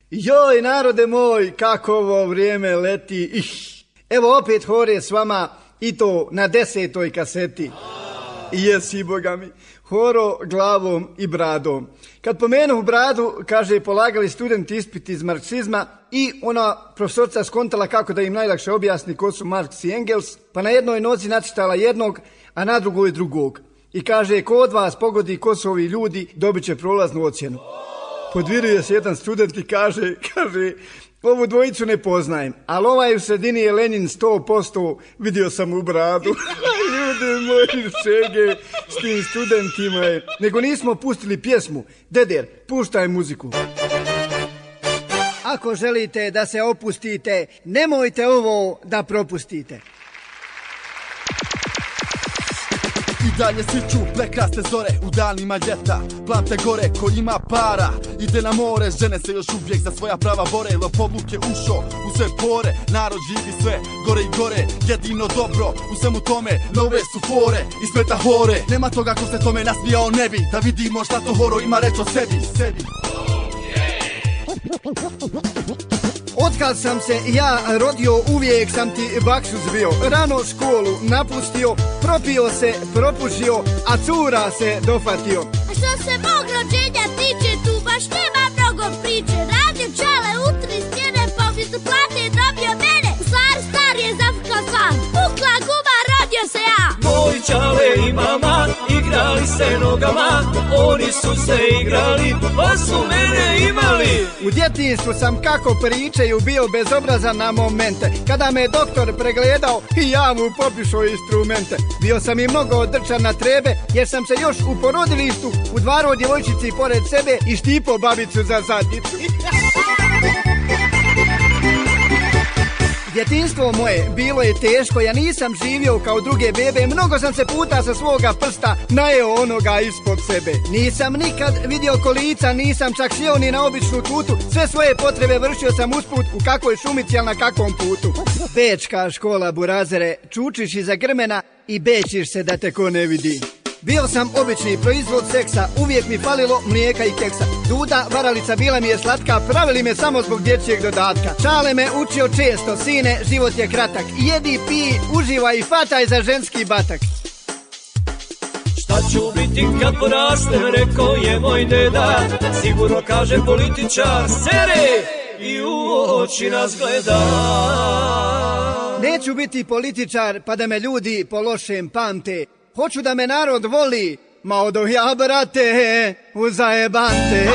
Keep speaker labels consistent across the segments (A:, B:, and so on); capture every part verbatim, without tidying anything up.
A: Joj, narode moj, kako ovo vrijeme leti. Ih. Evo opet Hore s vama i to na desetoj kaseti. Jesi, Boga mi. Horo glavom i bradom. Kad pomenu bradu, kaže, polagali studenti ispit iz marksizma i ona profesorca skontala kako da im najlakše objasni ko su Marks i Engels, pa na jednoj nozi nacrtala jednog, a na drugoj drugog. I kaže, ko od vas pogodi ko su ovi ljudi, dobit će prolaznu ocjenu. Podviruje se jedan student i kaže, kaže, ovu dvojicu ne poznajem, ali ovaj u sredini je Lenin sto posto, vidio sam u bradu. Ljudi moji šege s tim studentima je. Nego nismo pustili pjesmu. Deder, puštaj muziku. Ako želite da se opustite, nemojte ovo da propustite.
B: I dalje sviču prekrasne zore u danima ljeta. Plante gore ko ima para, ide na more, žene se još uvijek za svoja prava bore. Lopovluk je ušo u sve pore, narod živi sve gore i gore. Jedino dobro u svemu tome, nove su fore i smeta hore. Nema toga ko se tome nasmijao ne bi, da vidimo šta to Horo ima reći o sebi, sebi.
A: Otkad sam se ja rodio, uvijek sam ti baksuz bio. Rano školu napustio, propio se, propušio, a cura se dofatio.
C: A što se mog rođenja tiče, tu baš nema mnogo priče. Radio čale u tri stjene, pa umjesto plate dobio mene. U stvari star je zafukao svan, pukla guma, rodio se ja.
D: Moj čale i mama igrali se nogama, oni su se igrali, pa su mene imali.
A: U djetinjstvu sam, kako pričaju, bio bezobrazan na momente. Kada me doktor pregledao i ja mu popišao instrumente. Bio sam i mnogo odrčan na trebe, jer sam se još u porodilištu udvarao djevojčici pored sebe i štipao babicu za zadnjicu. Djetinjstvo moje bilo je teško, ja nisam živio kao druge bebe. Mnogo sam se puta sa svoga prsta najeo onoga ispod sebe. Nisam nikad vidio kolica, nisam čak sjeo ni na običnu tutu. Sve svoje potrebe vršio sam usput u kakvoj šumici, ali na kakvom putu. Bečka škola, burazere, čučiš iza grmena i bečiš se da te ko ne vidi. Bio sam obični proizvod seksa, uvijek mi falilo mlijeka i keksa. Duda, varalica, bila mi je slatka, pravili me samo zbog dječjeg dodatka. Čale me učio često, sine, život je kratak. Jedi, pij, uživaj i fataj za ženski batak.
D: Šta ću biti kad porastem, rekao je moj deda. Sigurno kaže političar, sere i u oči nas gleda.
A: Neću biti političar pa da me ljudi po lošem pamte. Hoću da me narod voli, ma odo ja, brate, u zajebante.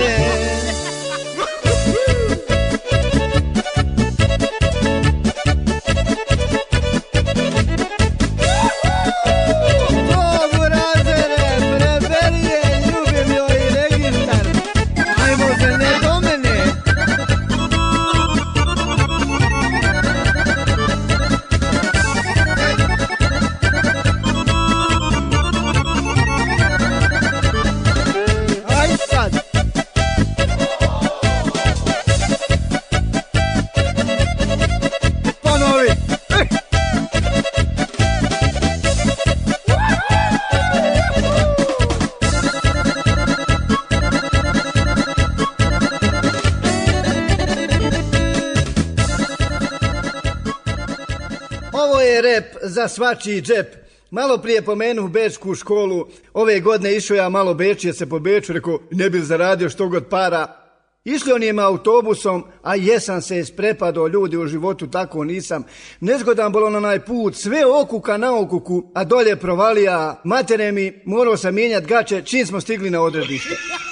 A: Za svačiji džep. Malo prije pomenu bečku školu, ove godine išao ja malo bečije se po Beču, rekao ne bi zaradio što god para. Išli on je autobusom, a jesam se isprepadao, ljudi, u životu tako nisam. Nezgodan bol onaj put, sve okuka na okuku, a dolje provalija. Matere mi, morao sam mijenjat gače čim smo stigli na odredište.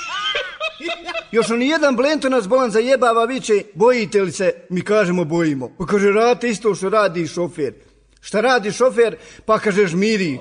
A: Još on jedan blento nas bolan zajebava, viče, bojite li se? Mi kažemo bojimo. Pa kaže, radite isto što radi šofer. Šta radi šofer? Pa kaže, žmiri.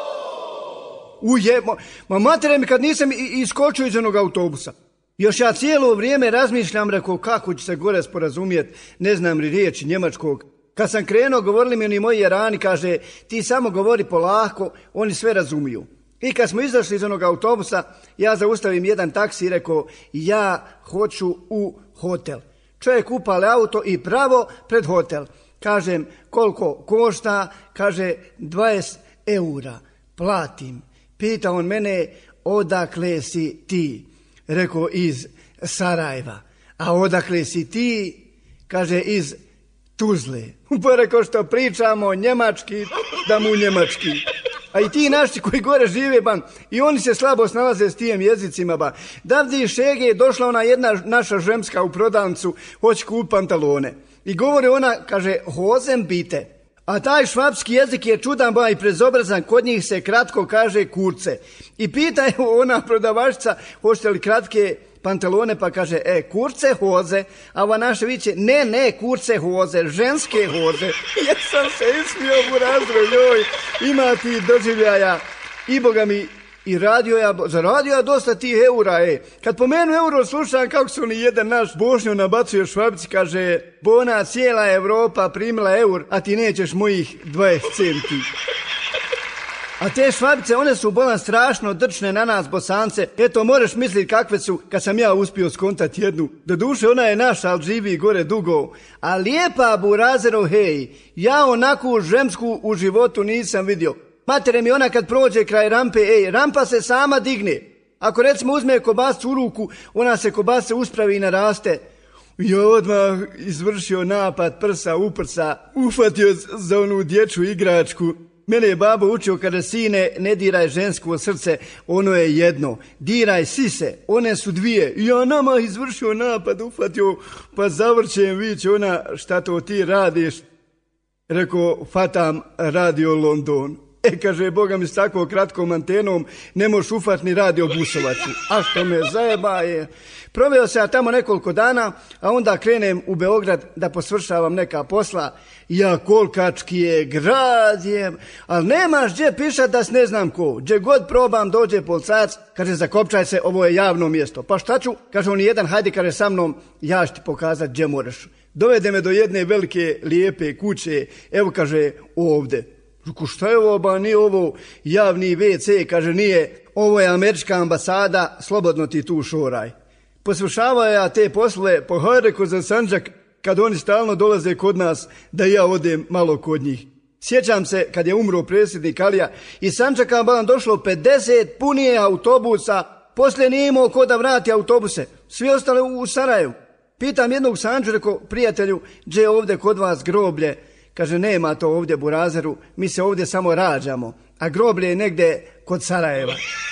A: Uje, ma, ma matere mi, kad nisam iskočio iz onog autobusa. Još ja cijelo vrijeme razmišljam, rekao, kako ću se gore sporazumjet, ne znam li riječi njemačkog. Kad sam krenuo, govorili mi oni moji jarani, kaže, ti samo govori polako, oni sve razumiju. I kad smo izašli iz onog autobusa, ja zaustavim jedan taksi i rekao, ja hoću u hotel. Čovjek upale auto i pravo pred hotel. Kažem, koliko košta? Kaže, dvadeset eura. Platim. Pita on mene, odakle si ti? Rekao, iz Sarajeva. A odakle si ti? Kaže, iz Tuzle. Pa rekao, što pričamo njemački, da mu njemački. A i ti naši koji gore žive, ba, i oni se slabo snalaze s tijem jezicima, ba. Davdi šege je došla ona jedna naša žemska u prodavnicu, hoće kupiti pantalone. I govori ona, kaže, hozen bite. A taj švapski jezik je čudan, ba, i prezobrazan, kod njih se kratko kaže kurce. I pita je ona prodavačica, hoćete li kratke pantalone, pa kaže, e, kurce hoze, a ova naša viće, ne, ne, kurce hoze, ženske hoze. Jesam se ismio u razroj, joj, ima ti doživljaja. I boga mi, i radio ja, zaradio ja dosta tih eura, e. Kad pomenu euro, slušam kako su oni jedan naš bošnjo nabacuje Švabici, kaže, bona cijela Evropa primila eur, a ti nećeš mojih dvadeset centi. A te Švabice, one su bolan strašno drčne na nas Bosance. Eto, možeš misliti kakve su, kad sam ja uspio skontati jednu. Doduše, ona je naša, ali živi gore dugo. A lijepa burazero, hej, ja onakvu žemsku u životu nisam vidio. Matere mi, ona kad prođe kraj rampe, ej, rampa se sama digne. Ako recimo uzme kobascu u ruku, ona se kobasa uspravi i naraste. Ja odmah izvršio napad prsa u prsa, ufatio za onu dječju igračku. Mene je babo učio, kada sine, ne diraj žensko srce, ono je jedno. Diraj sise, one su dvije. Ja nama izvršio napad, ufatio, pa zavrćem, viće ona, šta to ti radiš? Rekao, fatam radio London. E, kaže, boga mi s tako kratkom antenom ne možeš ufat ni radio busovaču. A što me zajeba je. Proveo se ja tamo nekoliko dana, a onda krenem u Beograd da posvršavam neka posla. Ja kolkački je, grad je, ali nemaš gdje pišat da s ne znam ko. Gdje god probam dođe policajac, kaže, zakopčaj se, ovo je javno mjesto. Pa šta ću? Kaže on jedan, hajde, kaže, sa mnom, ja ću ti pokazat gdje moraš. Dovede me do jedne velike, lijepe kuće, evo, kaže, ovdje. Ruku, šta je ovo, ba, nije ovo javni ve ce, kaže, nije, ovo je američka ambasada, slobodno ti tu šoraj. Posvršavao ja te poslove po Hajreku za Sandžak, kad oni stalno dolaze kod nas, da ja odem malo kod njih. Sjećam se kad je umro predsjednik Alija, iz Sandžaka vam došlo pedeset punije autobusa, poslije nije imao ko da vrati autobuse, svi ostali u Sarajevu. Pitam jednog Sandžu, rekao, prijatelju, gdje je ovdje kod vas groblje? Kaže, nema to ovdje Burazeru, mi se ovdje samo rađamo, a groblje je negdje kod Sarajeva.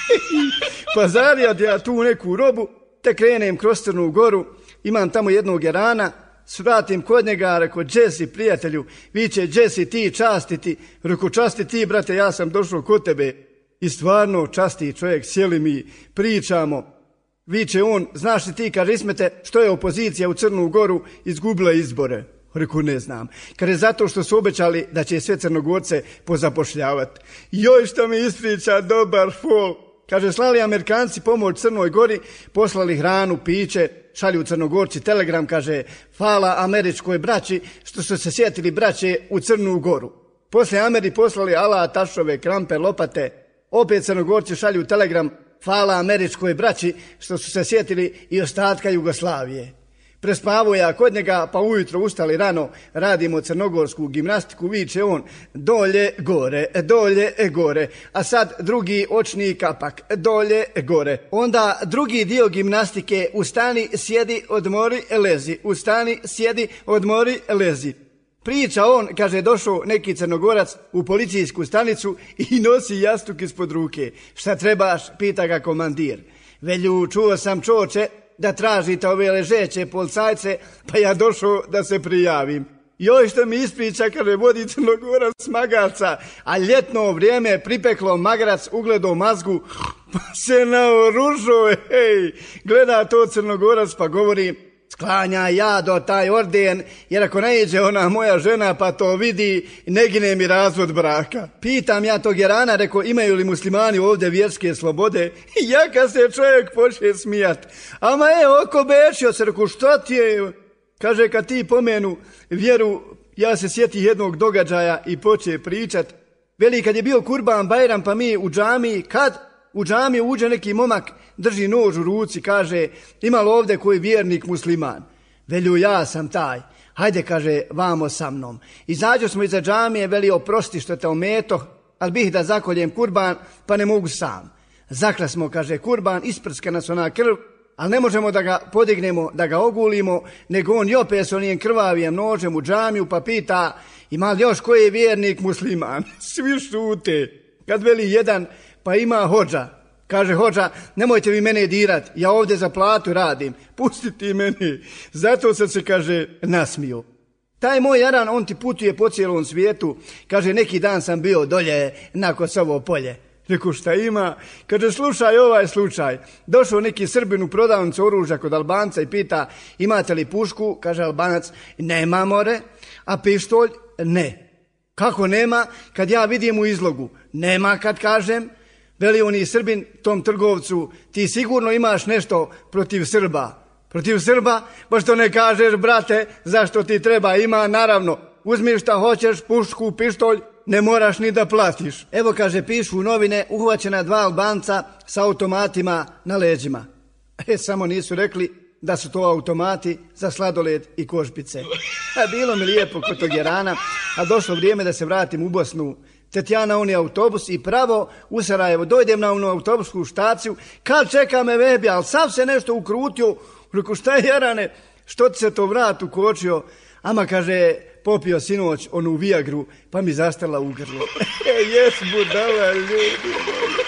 A: Pa zarijat ja tu neku robu, te krenem kroz Crnu Goru, imam tamo jednog Jerana, svratim kod njega, reko, Jesse, prijatelju, viće, Jesse, ti častiti, reko, časti ti, brate, ja sam došao kod tebe. I stvarno časti čovjek, sjeli mi, pričamo. Viće on, znaš li ti, kaže, Ismete, što je opozicija u Crnu Goru izgubila izbore? Reku, ne znam. Kaže, zato što su obećali da će sve Crnogorce pozapošljavati. Joj, što mi ispriča dobar fol. Kaže, slali Amerikanci pomoć Crnoj Gori, poslali hranu, piće, šalju Crnogorci telegram, kaže, hvala američkoj braći što su se sjetili braće u Crnu Goru. Poslije Ameri poslali ala, tašove, krampe, lopate, opet Crnogorci šalju telegram, hvala američkoj braći što su se sjetili i ostatka Jugoslavije. Prespavao ja kod njega, pa ujutro ustali rano, radimo crnogorsku gimnastiku, viče on, dolje, gore, dolje, gore, a sad drugi očni kapak, dolje, gore. Onda drugi dio gimnastike, ustani, sjedi, odmori, lezi, ustani, sjedi, odmori, lezi. Priča on, kaže, došao neki Crnogorac u policijsku stanicu i nosi jastuk ispod ruke. Šta trebaš, pita ga komandir. Velju, čuo sam, čoče, da tražite ove ležeće policajce, pa ja došao da se prijavim. Joj, što mi ispriča, kaže, vodi Crnogorac magarca, a ljetno vrijeme pripeklo magarac, ugledao mazgu, pa se naoružao, hej, gleda to Crnogorac, pa govori, sklanja ja do taj orden, jer ako ne iđe ona moja žena pa to vidi, ne gine mi razvod braka. Pitam ja tog Jerana, reko, imaju li muslimani ovdje vjerske slobode? I jaka se čovjek počne smijat. Ama je, oko bešio se, reko, što ti je? Kaže, kad ti pomenu vjeru, ja se sjeti jednog događaja i poče pričat. Veli, kad je bio Kurban Bajram, pa mi u džamiji, kad u džamiju uđe neki momak, drži nož u ruci, kaže, ima li ovdje koji vjernik musliman? Velju, ja sam taj. Hajde, kaže, vamo sa mnom. Izađo smo iza džamije, veli, oprosti što te ometoh, ali bih da zakoljem kurban, pa ne mogu sam. Zakla smo, kaže, kurban, isprska nas ona krv, ali ne možemo da ga podignemo, da ga ogulimo, nego on jope s onim krvavijem nožem u džamiju pa pita ima li još koji je vjernik musliman? Svi šute. Kad veli jedan, pa ima hodža. Kaže hodža, nemojte vi mene dirat, ja ovdje za platu radim, pustiti mene. Zato sam se, kaže, nasmio. Taj moj jaran, on ti putuje po cijelom svijetu, kaže, neki dan sam bio dolje na Kosovo polje. Reku, šta ima? Kaže, slušaj ovaj slučaj. Došao neki Srbin u prodavnicu oružja kod Albanca i pita, imate li pušku? Kaže Albanac, nema more. A pištolj? Ne. Kako nema? Kad ja vidim u izlogu. Nema kad kažem. Veli oni Srbin tom trgovcu, ti sigurno imaš nešto protiv Srba. Protiv Srba? Pa što ne kažeš, brate, zašto ti treba? Ima, naravno. Uzmi šta hoćeš, pušku, pištolj, ne moraš ni da platiš. Evo, kaže, pišu u novine, uhvaćena dva Albanca sa automatima na leđima. E, samo nisu rekli da su to automati za sladoled i košpice. A bilo mi lijepo kod tog Jerana, a došlo vrijeme da se vratim u Bosnu. Tetjana, on je autobus i pravo u Sarajevo. Dojdem na onu autobusku štaciju, kad čeka me Vebija, ali sav se nešto ukrutio. Reku, šta je Jarane, što ti se to vrat ukočio? Ama, kaže, popio sinoć onu Viagru, pa mi zastala u grlu. Jes, budala, ljudi.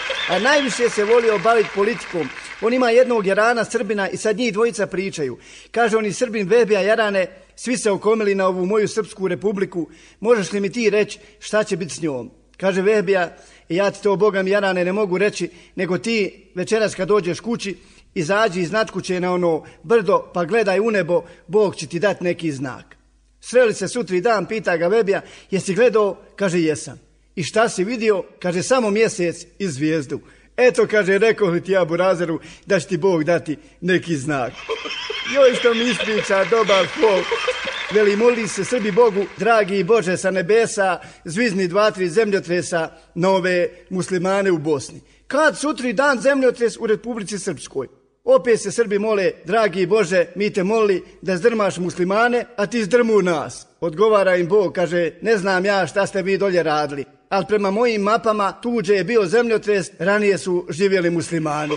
A: A najviše se volio baviti politikom. On ima jednog Jarana, Srbina, i sad njih dvojica pričaju. Kaže oni Srbin, Vebija, Jarane, svi se okomili na ovu moju Srpsku republiku. Možeš li mi ti reći šta će biti s njom? Kaže Vebija, ja ti to, Boga mi, Jarane, ne mogu reći, nego ti večeras kad dođeš kući, izađi iz nadkuće na ono brdo, pa gledaj u nebo, Bog će ti dati neki znak. Sreli se sutri dan, pita ga Vebija, jesi gledao? Kaže, jesam. I šta si vidio? Kaže, samo mjesec i zvijezdu. Eto, kaže, rekao li ti ja, burazeru, da će ti Bog dati neki znak. Joj, što mi ispriča dobar folk. Veli, moli se Srbi Bogu, dragi Bože sa nebesa, zvizni dva, tri zemljotresa na ove muslimane u Bosni. Kad sutri dan zemljotres u Republici Srpskoj? Opet se Srbi mole, dragi Bože, mi te moli da zdrmaš muslimane, a ti zdrmu nas. Odgovara im Bog, kaže, ne znam ja šta ste vi dolje radili, ali prema mojim mapama tuđe je bio zemljotres, ranije su živjeli muslimani.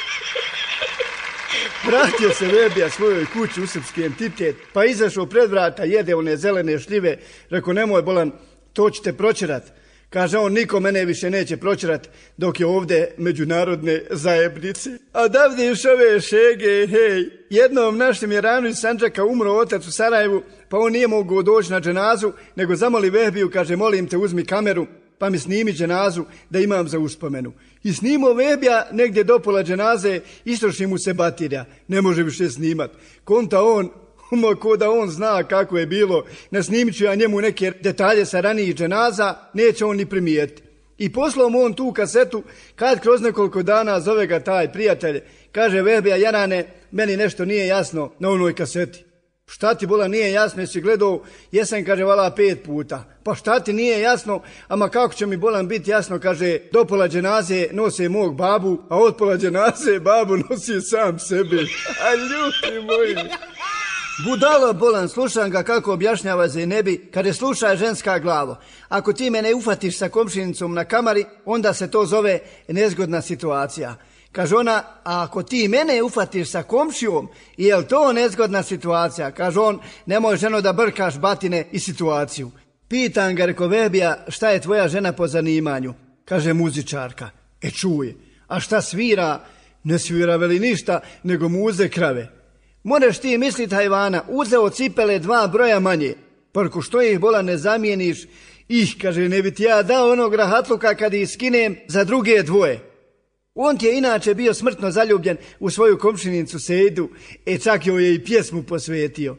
A: Vratio se Vebija svojoj kući u srpski entitet, pa izašao pred vrata, jede one zelene šljive, rekao, nemoj bolan, to ćete proćerat. Kaže on, niko mene više neće proćerat dok je ovdje međunarodne zajebnice. A da vidiš ove šege, hej, jednom našem Jeranu iz Sandžaka umro otac u Sarajevu, pa on nije mogao doći na dženazu, nego zamoli Vebiju, kaže, molim te, uzmi kameru, pa mi snimi dženazu da imam za uspomenu. I snimo Vebija negdje do pola dženaze, istroši mu se baterija, ne može više snimat. Konta on, Umo, ko da on zna kako je bilo, nasnimit ću ja njemu neke detalje sa ranijih dženaza, neće on ni primijeti. I poslao mu on tu kasetu, kad kroz nekoliko dana zove ga taj prijatelj, kaže, Vebija, Jarane, meni nešto nije jasno na onoj kaseti. Šta ti, bola, nije jasno, jesi gledao? Jesam, kaže, vala pet puta. Pa šta ti nije jasno? Ama kako će mi, bolan, biti jasno, kaže, do pola dženaze nose mog babu, a od pola dženaze babu nosi sam sebe. A ljudi moji... Budalo, bolan, slušam ga kako objašnjava Zejnebi, kada sluša ženska glavo. Ako ti me ne ufatiš sa komšinicom na kamari, onda se to zove nezgodna situacija. Kaže ona, a ako ti mene ufatiš sa komšijom, je li to nezgodna situacija? Kaže on, nemoj ženo da brkaš batine i situaciju. Pitan ga, reko, Vebija, šta je tvoja žena po zanimanju? Kaže, muzičarka. E čuj, a šta svira? Ne svira veli ništa, nego muze krave. Moraš ti mislit, hajvana, uzeo cipele dva broja manje. Prko što ih, bola, ne zamijeniš? Ih, kaže, ne bi ti ja dao onog rahatluka kad ih skinem za druge dvoje. On ti je inače bio smrtno zaljubljen u svoju komšinicu Sejdu, e čak joj je i pjesmu posvetio.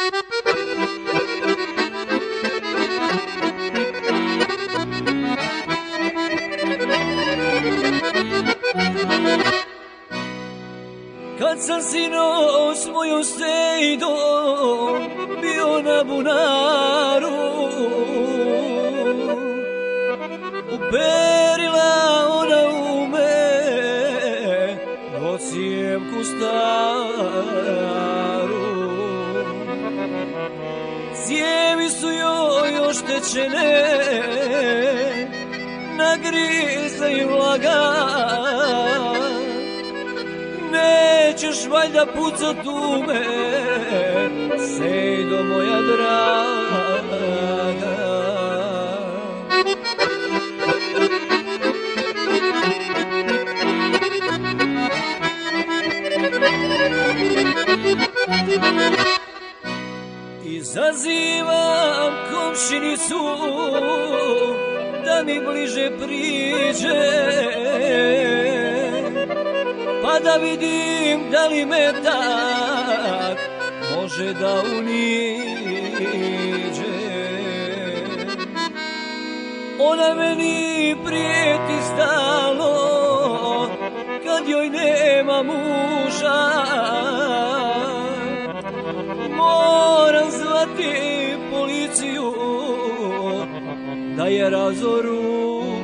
D: Kad sam sinoć moju Sejdu bio na bunaru, uperila ona u me ocijevku staru. Cijevi su joj oštećene, nagrizaju laga, nećeš još valjda pucat u me, Sejdo moja draga. Izazivam komšinicu da mi bliže priđe, pa da vidim da li me tak može da uniđe. Ona meni prijeti stalno kad joj nema muža, moram zvati policiju da je razoruža.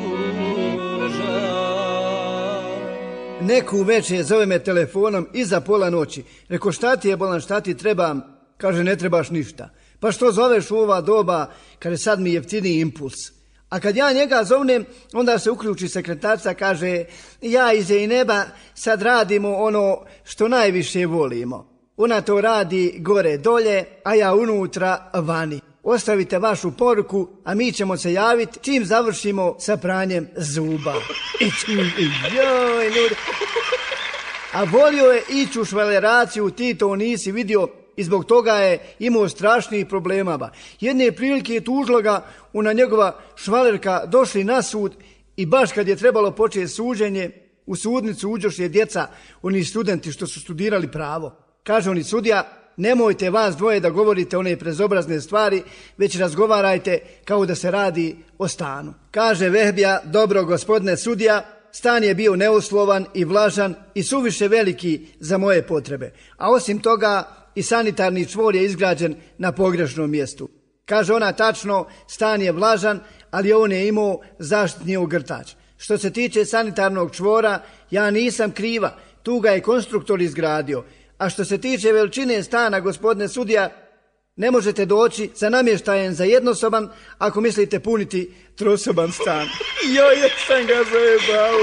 A: Neku večer zove me telefonom iza pola noći. Reko, šta ti je bolan, šta ti trebam? Kaže, ne trebaš ništa. Pa što zoveš u ova doba? Kaže, sad mi je jeftiniji impuls. A kad ja njega zovnem, onda se uključi sekretarca, kaže, ja iz jej neba sad radimo ono što najviše volimo. Ona to radi gore dolje, a ja unutra vani. Ostavite vašu poruku, a mi ćemo se javiti čim završimo sa pranjem zuba. Joj, ljudi. A volio je ići u švaleraciju, ti to nisi vidio i zbog toga je imao strašnih problema. Jedne prilike je tužila ga ona njegova švalerka, došli na sud i baš kad je trebalo početi suđenje, u sudnicu uđoše djeca, oni studenti što su studirali pravo. Kaže oni, sudija, nemojte vas dvoje da govorite one prezobrazne stvari, već razgovarajte kao da se radi o stanu. Kaže Vehbija, dobro gospodine sudija, stan je bio neuslovan i vlažan i suviše veliki za moje potrebe. A osim toga i sanitarni čvor je izgrađen na pogrešnom mjestu. Kaže ona, tačno, stan je vlažan, ali on je imao zaštitni ogrtač. Što se tiče sanitarnog čvora, ja nisam kriva, tu ga je konstruktor izgradio. A što se tiče veličine stana, gospodine sudija, ne možete doći sa namještajem za jednosoban ako mislite puniti trosoban stan. Joj, jesam ga zajebao.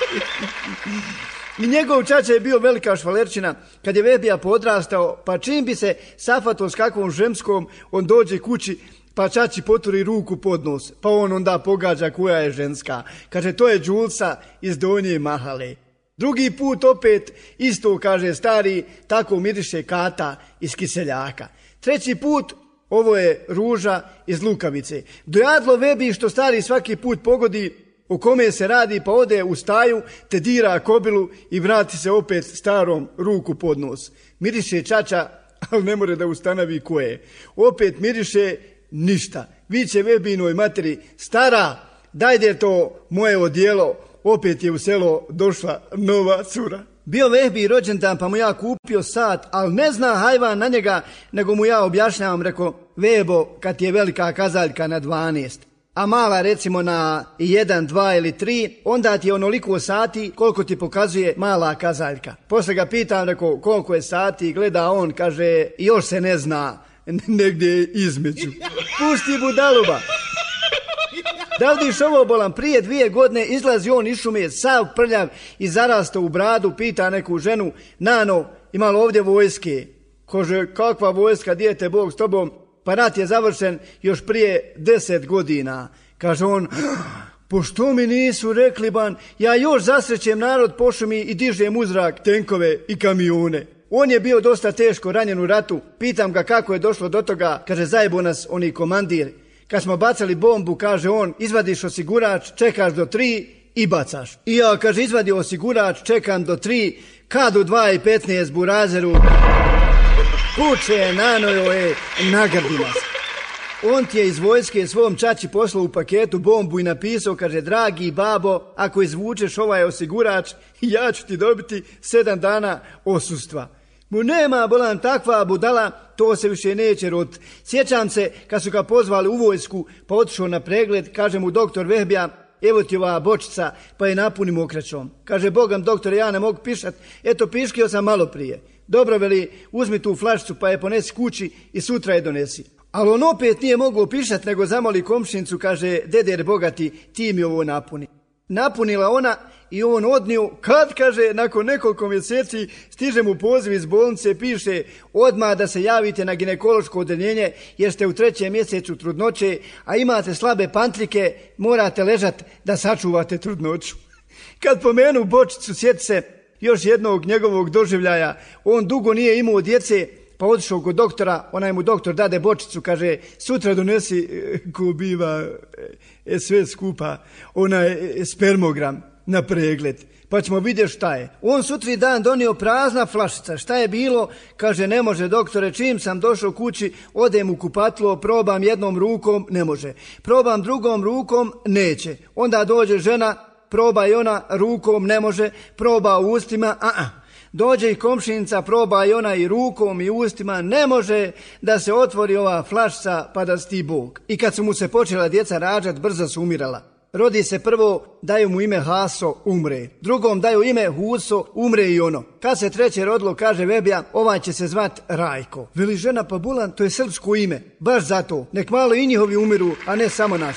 A: I njegov čača je bio velika švalerčina. Kad je Vehbija podrastao, pa čim bi se safatao s kakvom ženskom, on dođe kući, pa čači poturi ruku pod nos. Pa on onda pogađa koja je ženska. Kaže, to je Đulsa iz Donje Mahale. Drugi put opet isto, kaže stari, tako miriše Kata iz Kiseljaka. Treći put, ovo je Ruža iz Lukavice. Dojadlo Vebi što stari svaki put pogodi o kome se radi, pa ode u staju, te dira kobilu i vrati se opet starom ruku pod nos. Miriše čača, ali ne more da ustanovi ko je. Opet miriše ništa. Viće Vebinoj materi, stara, dajde to moje odijelo. Opet je u selo došla nova cura. Bio Vehbi rođendan, pa mu ja kupio sat, ali ne zna hajvan na njega, nego mu ja objašnjavam, reko, Vebo, kad je velika kazaljka na dvanaest, a mala recimo na jedan, dva ili tri, onda ti je onoliko sati koliko ti pokazuje mala kazaljka. Posle ga pitam, reko, koliko je sati, gleda on, kaže, još se ne zna, negdje između. Pusti budaluba. Da vidiš ovo bolan, prije dvije godine izlazi on iz šume, sav prljav i zarastao u bradu, pita neku ženu, Nano, ima li ovdje vojske? Kaže, kakva vojska, dijete Bog s tobom? Pa rat je završen još prije deset godina. Kaže on, pošto mi nisu rekli ban, ja još zasrećem narod po šumi i dižem u zrak tenkove i kamione. On je bio dosta teško ranjen u ratu, pitam ga kako je došlo do toga, kaže, zajebo nas oni komandir. Kad smo bacali bombu, kaže on, izvadiš osigurač, čekaš do tri i bacaš. I ja, kaže, izvadio osigurač, čekam do tri, kad u dva i petnaest burazeru, kuće, nanojo je, nagrdi nas. On ti je iz vojske svom čači poslao u paketu bombu i napisao, kaže, dragi babo, ako izvučeš ovaj osigurač, ja ću ti dobiti sedam dana osustva. Mu nema, bolan, takva budala, to se više neće roditi. Sjećam se kad su ga pozvali u vojsku, pa otišao na pregled, kaže mu doktor Vehbija, evo ti ova bočica, pa je napuni mokraćom. Kaže, bogam doktore, ja ne mogu pišat, eto piškio sam malo prije. Dobro, veli, uzmi tu flašicu pa je ponesi kući i sutra je donesi. Ali on opet nije mogao pišat, nego zamoli komšinicu, kaže, deder bogati, ti mi ovo napuni. Napunila ona i on odnio, kad, kaže, nakon nekoliko mjeseci stiže mu poziv iz bolnice, piše odmah da se javite na ginekološko odeljenje jer ste u trećem mjesecu trudnoće, a imate slabe pantljike, morate ležati da sačuvate trudnoću. Kad pomenu Bočicu, sjeti se još jednog njegovog doživljaja. On dugo nije imao djece, pa otišao kod doktora, onaj mu doktor dade Bočicu, kaže, sutra donesi, ko biva e, sve skupa, onaj spermogram na pregled, pa ćemo vidjeti šta je. On sutri dan donio prazna flašica, šta je bilo, kaže, ne može doktore, čim sam došao kući, odem u kupatlo, probam jednom rukom, ne može, probam drugom rukom, neće, onda dođe žena, proba i ona rukom, ne može, proba u ustima, a a dođe i komšinica, proba i ona i rukom i ustima, ne može da se otvori ova flašica pa da sti Bog. I kad su mu se počela djeca rađat, brzo su umirala. Rodi se prvo, daju mu ime Haso, umre. Drugom daju ime Huso, umre i ono. Kad se treće rodilo, kaže Vebija, ovaj će se zvat Rajko. Veli žena, pa Bulan, to je srpsko ime. Baš zato, nek malo i njihovi umiru, a ne samo naši.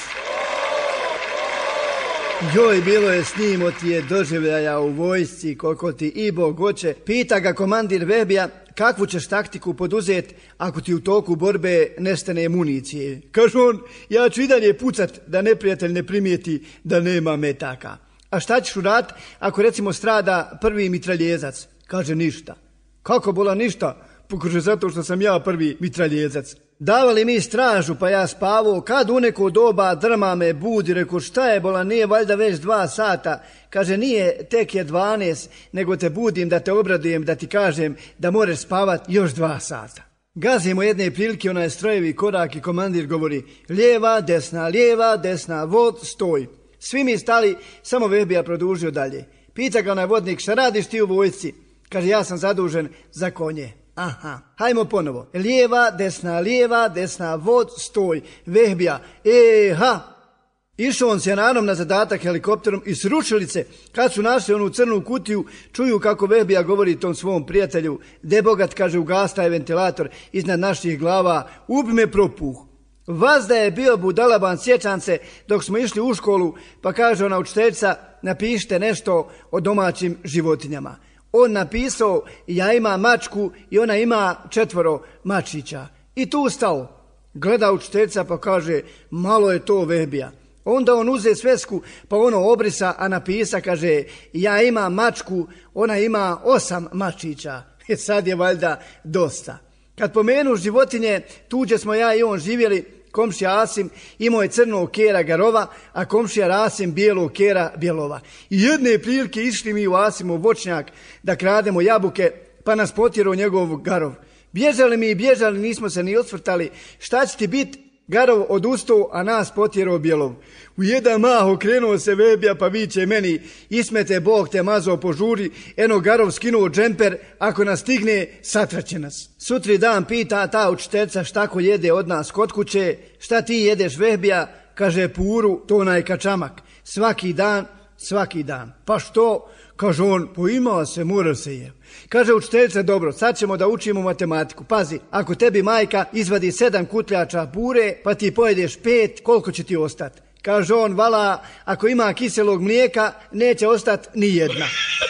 A: Joj, bilo je s njim od tije doživljaja u vojsci, koliko ti i Bog hoće. Pita ga komandir Vebija, kakvu ćeš taktiku poduzeti ako ti u toku borbe nestane municije. Kaže on, ja ću i dalje pucat da neprijatelj ne primijeti da nema metaka. A šta ćeš uraditi ako recimo strada prvi mitraljezac? Kaže ništa. Kako bola ništa? Pokaže zato što sam ja prvi mitraljezac. Davali mi stražu pa ja spavao, kad u neko doba drma me budi, reko šta je bola, nije valjda već dva sata. Kaže nije, tek je dvanaest, nego te budim da te obradujem, da ti kažem da moraš spavat još dva sata. Gazimo jedne prilike, onaj strojevi korak i komandir govori lijeva, desna, lijeva, desna, vod, stoj. Svi mi stali, samo Vebija produžio dalje. Pita ga onaj vodnik, šta radiš ti u vojsci? Kaže ja sam zadužen za konje. Aha, hajmo ponovo. Lijeva, desna, lijeva, desna, vod, stoj. Vebija, e, ha. Išao on s Jananom na zadatak helikopterom i srušili se. Kad su našli onu crnu kutiju, čuju kako Vebija govori tom svom prijatelju. Debogat, kaže, ugasta je ventilator iznad naših glava. Ubi me propuh. Vazda je bio budalaban, sjećam se, dok smo išli u školu, pa kaže ona učiteljica, napišite nešto o domaćim životinjama. On napisao, ja imam mačku i ona ima četvoro mačića. I tu stao. Gleda učiteljica pa kaže, malo je to Vebija. Onda on uze svesku pa ono obrisa, a napisa, kaže, ja imam mačku, ona ima osam mačića. E sad je valjda dosta. Kad pomenu životinje, tuđe smo ja i on živjeli. Komšija Asim imao je crnog kera Garova, a komšija Rasim bijelog kera Bjelova. I jedne prilike išli mi u Asimov voćnjak da krademo jabuke, pa nas potjerao njegov Garov. Bježali mi i bježali, nismo se ni osvrtali. Šta će ti bit? Garov odustao, a nas potjerao Bjelov. U jedan mah okrenuo se Vebija pa viče meni, ismete Bog te mazo požuri, eno Garov skinuo džemper, ako nas stigne, satraće nas. Sutri dan pita ta učiteljica šta ko jede od nas kod kuće, šta ti jedeš Vebija, kaže puru, to onaj kačamak, svaki dan, svaki dan. Pa što? Kaže on, poimao se, mora se je. Kaže učiteljica, dobro, sad ćemo da učimo matematiku. Pazi, ako tebi majka izvadi sedam kutljača pure, pa ti pojedeš pet, koliko će ti ostati? Kaže on, vala, ako ima kiselog mlijeka, neće ostati ni jedna.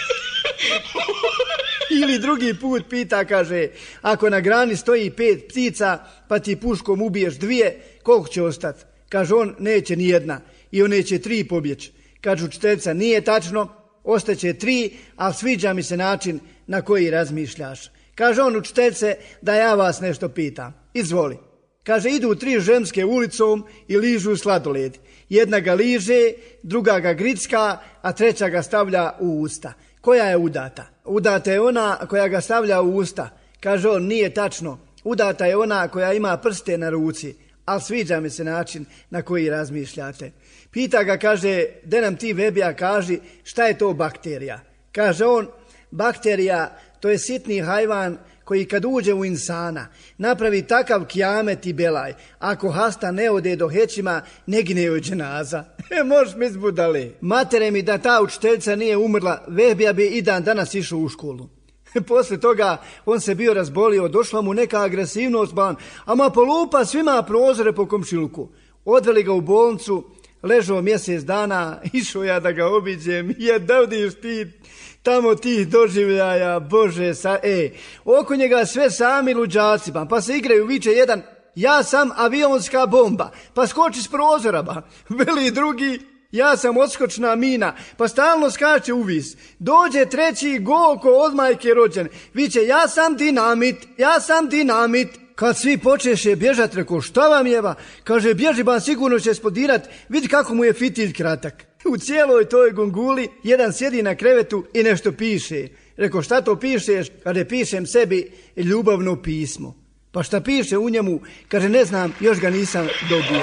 A: Ili drugi put pita, kaže, ako na grani stoji pet ptica, pa ti puškom ubiješ dvije, koliko će ostati? Kaže on, neće ni jedna. I on neće tri pobjeći. Kaže učiteljica, nije tačno, ostaće tri, ali sviđa mi se način na koji razmišljaš. Kaže on učiteljice, da ja vas nešto pitam. Izvoli. Kaže, idu tri ženske ulicom i ližu sladoled. Jedna ga liže, druga ga gricka, a treća ga stavlja u usta. Koja je udata? Udata je ona koja ga stavlja u usta. Kaže on, nije tačno. Udata je ona koja ima prste na ruci, ali sviđa mi se način na koji razmišljate. Pita ga, kaže, de nam ti Vebija kaži šta je to bakterija. Kaže on, bakterija to je sitni hajvan koji kad uđe u insana napravi takav kijamet i belaj. Ako hasta ne ode do hećima, ne gine od dženaza. E, možeš mi zbudali. Matere mi da ta učiteljica nije umrla, Vebija bi i dan danas išao u školu. Posle toga on se bio razbolio, došla mu neka agresivnost, ban, ama polupa svima prozore po komšiluku. Odveli ga u bolnicu, ležao mjesec dana, išao ja da ga obiđem, je da vidiš ti tamo tih doživljaja, Bože, sa, e, oko njega sve sami luđaci, ba, pa se igraju, viče jedan, ja sam avionska bomba, pa skoči s prozora, ba, veli drugi, ja sam odskočna mina, pa stalno skače u vis. Dođe treći go ko od majke rođen, viče, ja sam dinamit, ja sam dinamit. Kad svi počeše bježat, reko, šta vam jeva? Kaže, bježi ban, sigurno će spodirat, vidi kako mu je fitilj kratak. U cijeloj toj gonguli jedan sjedi na krevetu i nešto piše. Reko, šta to pišeš? Kaže, pišem sebi ljubavno pismo. Pa šta piše u njemu? Kaže, ne znam, još ga nisam dobio.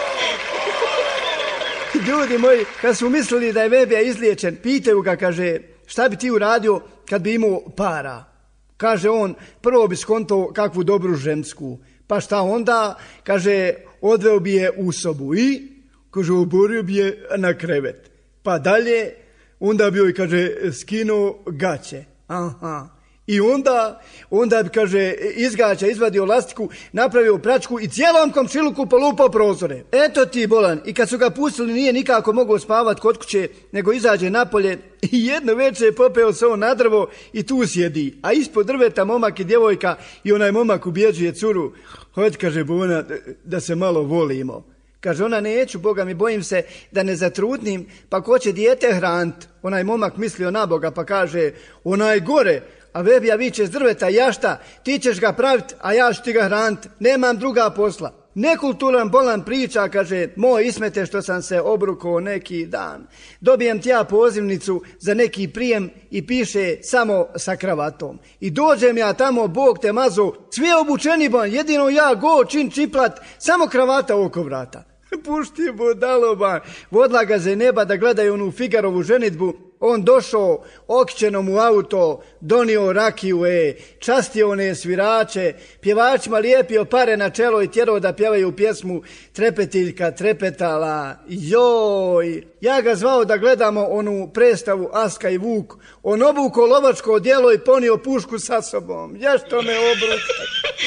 A: Ljudi moji, kad su mislili da je Vebija izliječen, pitaju ga, kaže, šta bi ti uradio kad bi imao para? Kaže on, prvo bi skonto kakvu dobru žensku. Pa šta onda? Kaže, odveo bi je u sobu i, kaže, oborio bi je na krevet. Pa dalje, onda bi joj, kaže, skinuo gaće. Aha. I onda, onda bi, kaže, iz gaća izvadio lastiku, napravio pračku i cijelom komšiluku polupao prozore. Eto ti bolan. I kad su ga pustili, nije nikako mogao spavat kod kuće, nego izađe napolje i jedno večer je popeo se on na drvo i tu sjedi. A ispod drveta momak i djevojka i onaj momak ubjeđuje curu. Hod, kaže, bona, da se malo volimo. Kaže, ona, neću, Boga mi, bojim se da ne zatrudnim, pa ko će dijete hrant? Onaj momak mislio na Boga, pa kaže, onaj gore. A Vebija viče s drveta, ja šta, ti ćeš ga pravit, a ja ću ti ga hranit, nemam druga posla. Nekulturan bolan priča, kaže, moj Ismete što sam se obrukao neki dan. Dobijem ti ja pozivnicu za neki prijem i piše samo sa kravatom. I dođem ja tamo, Bog te mazo, svi obučeni ban, jedino ja go, čin čiplat, samo kravata oko vrata. Pušti budalo ban, vodla ga za neba da gledaju onu Figarovu ženidbu. On došao okćenom u auto, donio rakiju, e, častio one svirače, pjevačima lijepio pare na čelo i tjerao da pjevaju pjesmu Trepetiljka trepetala. Joj, ja ga zvao da gledamo onu predstavu Aska i Vuk. On obuko lovačko odjelo i ponio pušku sa sobom. Ja što me obruča.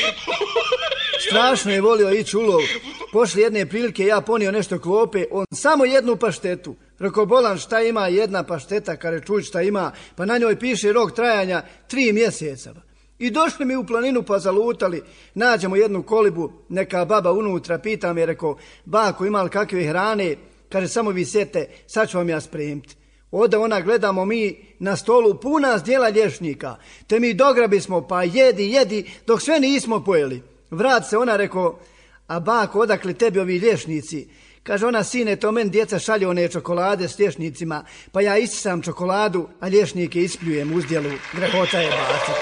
A: Strašno je volio ići u lov. Pošli jedne prilike, ja ponio nešto klope, on samo jednu paštetu. Rekao, bolan, šta ima jedna pašteta, kare čuj šta ima, pa na njoj piše rok trajanja tri mjeseca. I došli mi u planinu pa zalutali, nađemo jednu kolibu, neka baba unutra, pita me, rekao, bako, ima li kakve hrane? Kaže, samo vi sjete, sad ću vam ja spremiti. Ode ona, gledamo mi na stolu puna zdjela lješnika, te mi dograbismo, pa jedi, jedi, dok sve nismo pojeli. Vrat se ona, rekao, a bako, odakle tebi ovi lješnici? Kaže ona, sine, to meni djeca šalju one čokolade s lješnicima, pa ja isisam čokoladu, a lješnike ispljujem u zdjelu, grehota je baciti.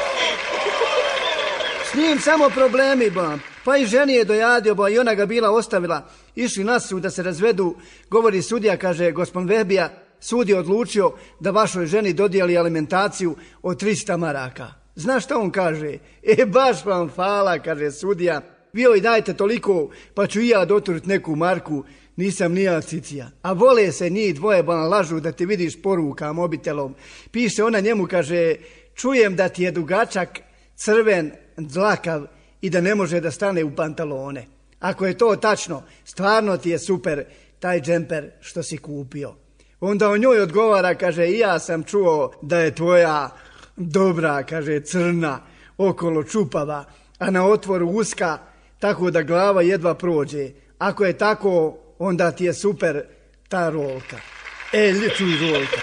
A: S njim samo problemi, ba. Pa i ženi je dojadio, ba, i ona ga bila ostavila. Išli na sud da se razvedu, govori sudija, kaže, gospodin Vebija, sud je odlučio da vašoj ženi dodijeli alimentaciju od tristo maraka. Znaš šta on kaže? E, baš vam hvala, kaže sudija, vi joj dajte toliko, pa ću i ja doturit neku marku. Nisam ni ja cicija. A vole se njih dvoje, ban lažu da ti vidiš poruka mobitelom. Piše ona njemu, kaže, čujem da ti je dugačak, crven, dlakav i da ne može da stane u pantalone. Ako je to tačno, stvarno ti je super taj džemper što si kupio. Onda o njoj odgovara, kaže, i ja sam čuo da je tvoja dobra, kaže, crna, okolo čupava, a na otvoru uska, tako da glava jedva prođe. Ako je tako, onda ti je super ta rolka. E, čuj rolka.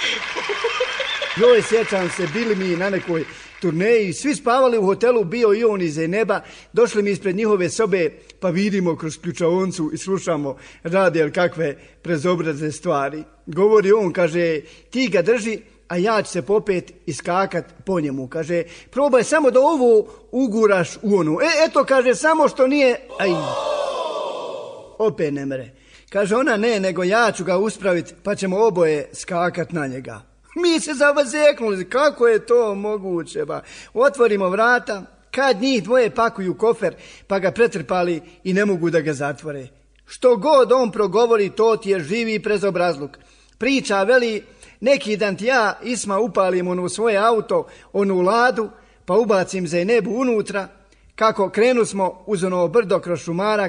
A: Joj, sjećam se, bili mi na nekoj turneji, svi spavali u hotelu, bio i on iz neba, došli mi ispred njihove sobe, pa vidimo kroz ključaoncu i slušamo radio kakve prezobrazne stvari. Govori on, kaže, ti ga drži, a ja ću se popet iskakat po njemu. Kaže, probaj samo da ovo uguraš u onu. E, eto, kaže, samo što nije... Aj, opet ne mre. Kaže ona, ne, nego ja ću ga uspraviti, pa ćemo oboje skakat na njega. Mi se zavazeknuli, kako je to moguće, ba? Otvorimo vrata, kad njih dvoje pakuju kofer, pa ga pretrpali i ne mogu da ga zatvore. Što god on progovori, to ti je živi prezobrazluk. Priča, veli, neki dan ti ja, Isma, upalim onu svoje auto, onu ladu, pa ubacim Zejnebu unutra. Kako krenu smo uz ono brdo kroz šumarak,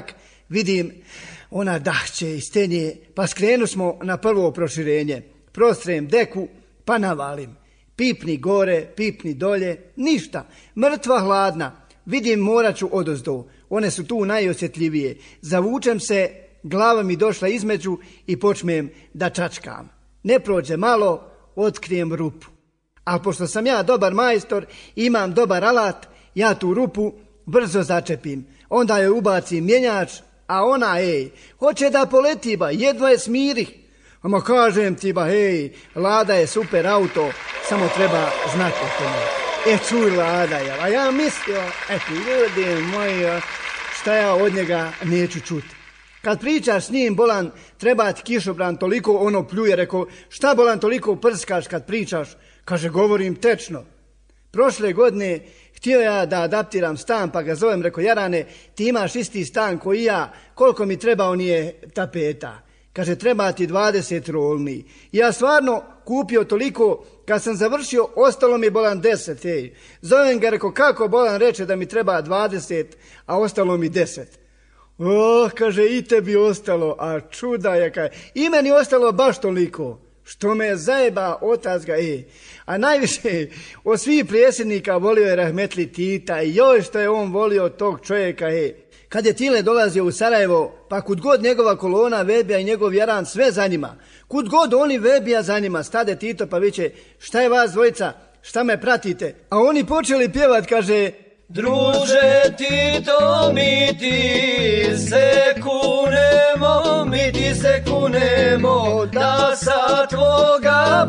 A: Vidim, ona dahće i stenje, pa skrenu smo na prvo proširenje. Prostrem deku, pa navalim. Pipni gore, pipni dolje, ništa. Mrtva hladna. Vidim morat ću odozdo. One su tu najosjetljivije. Zavučem se, glava mi došla između i počnem da čačkam. Ne prođe malo, otkrijem rupu. Ali pošto sam ja dobar majstor, imam dobar alat, ja tu rupu brzo začepim. Onda joj ubacim mjenjač, a ona, ej, hoće da poleti ba, jedva je smirih. Ama kažem ti ba, hej, Lada je super auto, samo treba znati o tome. E, čuj Lada, jel? A ja mislio, eto, ljudi moji, šta ja od njega neću čuti. Kad pričaš s njim, bolan, treba ti kišobran, toliko ono pljuje, rekao, šta bolan toliko prskaš kad pričaš? Kaže, govorim tečno. Prošle godine htio ja da adaptiram stan, pa ga zovem, rekao, Jarane, ti imaš isti stan koji ja, koliko mi treba onije tapeta? Kaže, treba ti dvadeset rolni. Ja stvarno kupio toliko, kad sam završio, ostalo mi bolan deset, ej. Zovem ga, rekao, kako bolan reče da mi treba dvadeset, a ostalo mi deset. Oh, kaže, i tebi ostalo, a čuda je, kaj, i meni ostalo baš toliko. Što me zajeba otac ga, e. A najviše od svih predsjednika volio je rahmetli Tita i joj što je on volio tog čovjeka, e. Kad je Tile dolazio u Sarajevo, pa kud god njegova kolona Vebija i njegov jaran, sve za njima. Kud god oni Vebija za njima, stade Tito pa viče, šta je vas dvojica, šta me pratite? A oni počeli pjevat, kaže,
D: druže Tito, mi ti se kunemo, mi ti se kunemo, da sa tvoga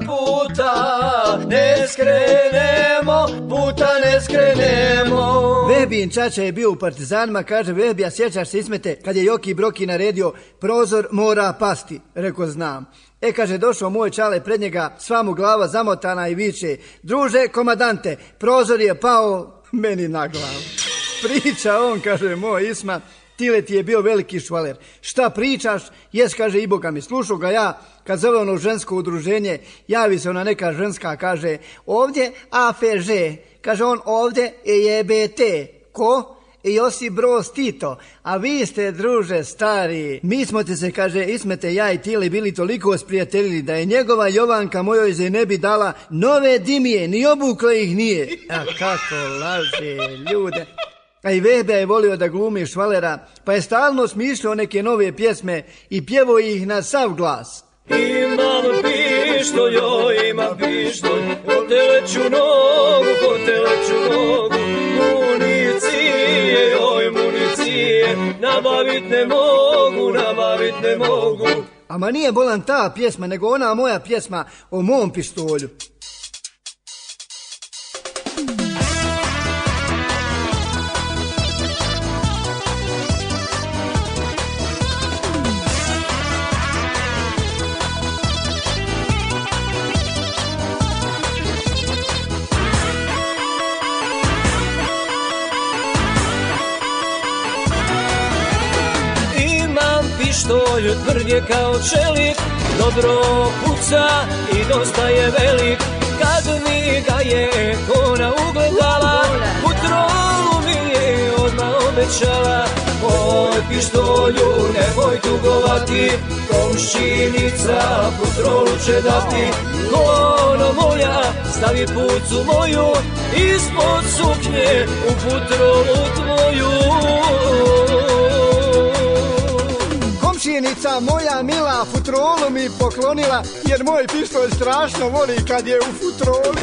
D: puta ne skrenemo, puta ne skrenemo.
A: Vebijin čača je bio u partizanima, kaže, Vebija, sjećaš se Ismete, kad je Joki Broki naredio, prozor mora pasti, rekao, znam. E, kaže, došao moj čale pred njega, sva mu glava zamotana i viče, druže komadante, prozor je pao meni na glavu. Priča on, kaže, moj Isma, Tile ti je bio veliki švaler. Šta pričaš? Jes, kaže, i Boga mi. Slušao ga ja, kad zove ono žensko udruženje, javi se ona neka ženska, kaže, ovdje A F Ž, kaže on, ovdje E B T. Ko? I Josip Broz Tito, a vi ste, druže, stari. Mi smo te se, kaže, Ismete, ja i Tile bili toliko osprijateljili da je njegova Jovanka mojoj Zejnebi dala nove dimije, ni obukla ih nije. A kako laže ljude. A i Vebija je volio da glumi švalera, pa je stalno smišljao neke nove pjesme i pjevao ih na sav glas.
D: Imam pištolj, joj, imam pištolj, hoteleću nogu, hoteleću nogu, municije, joj, municije, nabavit ne mogu, nabavit ne mogu.
A: Ama nije bolan ta pjesma, nego ona moja pjesma o mom pištolju.
D: Pištolj tvrd je kao čelik, dobro puca i dosta je velik. Kad mi ga je ona ugledala, putrolu mi je odmah obećala. Moj pištolju nemoj tugovati, komšinica putrolu će dati. Ono moja, stavi pucu moju, ispod suknje u putrolu tvoju.
A: Komšinica moja mila futrolu mi poklonila, jer moj pištolj strašno voli kad je u futroli.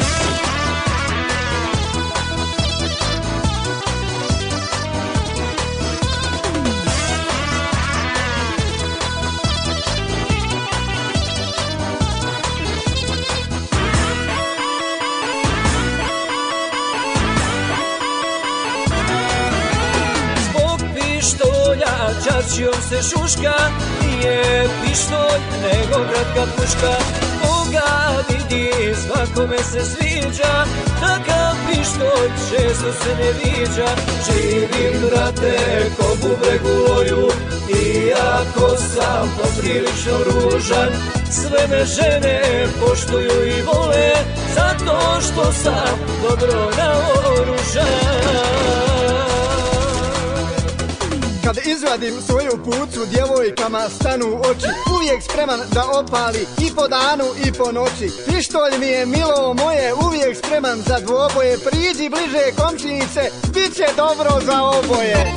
D: Čačijom se šuška, nije pištolj, nego kratka puška. Koga vidi, svakome se sviđa, takav pištolj često se ne viđa. Živim, brate, ko bubreg u loju, iako sam poprilično ružan. Sve me žene poštuju i vole, zato što sam dobro naoružan.
A: Kad izvadim svoju pucu, djevojkama stanu oči. Uvijek spreman da opali i po danu i po noći. Pištolj mi je milo moje, uvijek spreman za dvoboje. Priđi bliže komšinice, bit će dobro za oboje.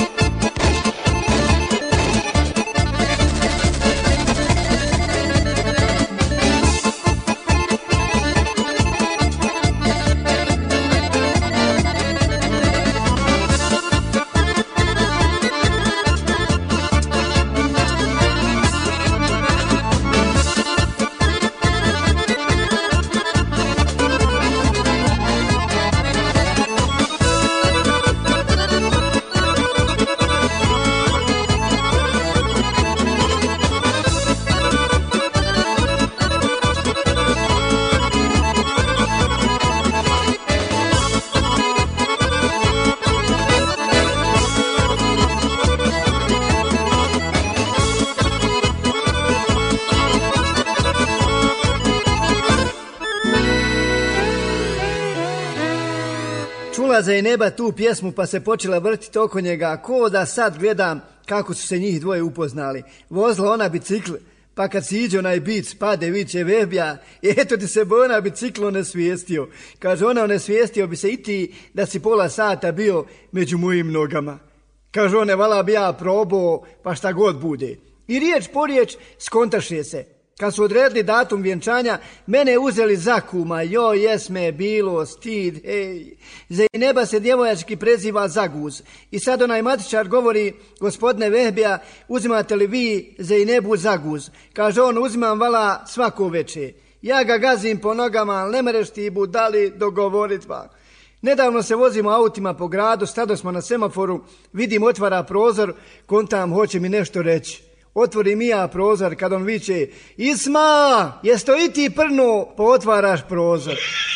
A: Zejneba tu pjesmu pa se počela vrtiti oko njega, ko da sad gledam kako su se njih dvoje upoznali. Vozila ona bicikl, pa kad si iđe onaj bic, pade viće Vehbija, eto ti se bo ona bicikl onesvijestio. Kaže ona, onesvijestio bi se i ti da si pola sata bio među mojim nogama. Kaže one, vala bi ja probao, pa šta god bude. I riječ po riječ skontaše se. Kad su odredili datum vjenčanja, mene uzeli za kuma, joj jesme bilo stid, hej. Zejneba se djevojački preziva Zaguz. I sad onaj matičar govori, gospodine Vehbija, uzimate li vi Zejnebu Zaguz? Kaže on, uzimam vala svako veče. Ja ga gazim po nogama, ali ne mereš ti budali dogovorit va. Nedavno se vozimo autima po gradu, stado smo na semaforu, vidim otvara prozor, kontam hoće mi nešto reći. Otvorim i ja prozor kad on viče, Isma, jesto i ti prnu, pa otvaraš prozor.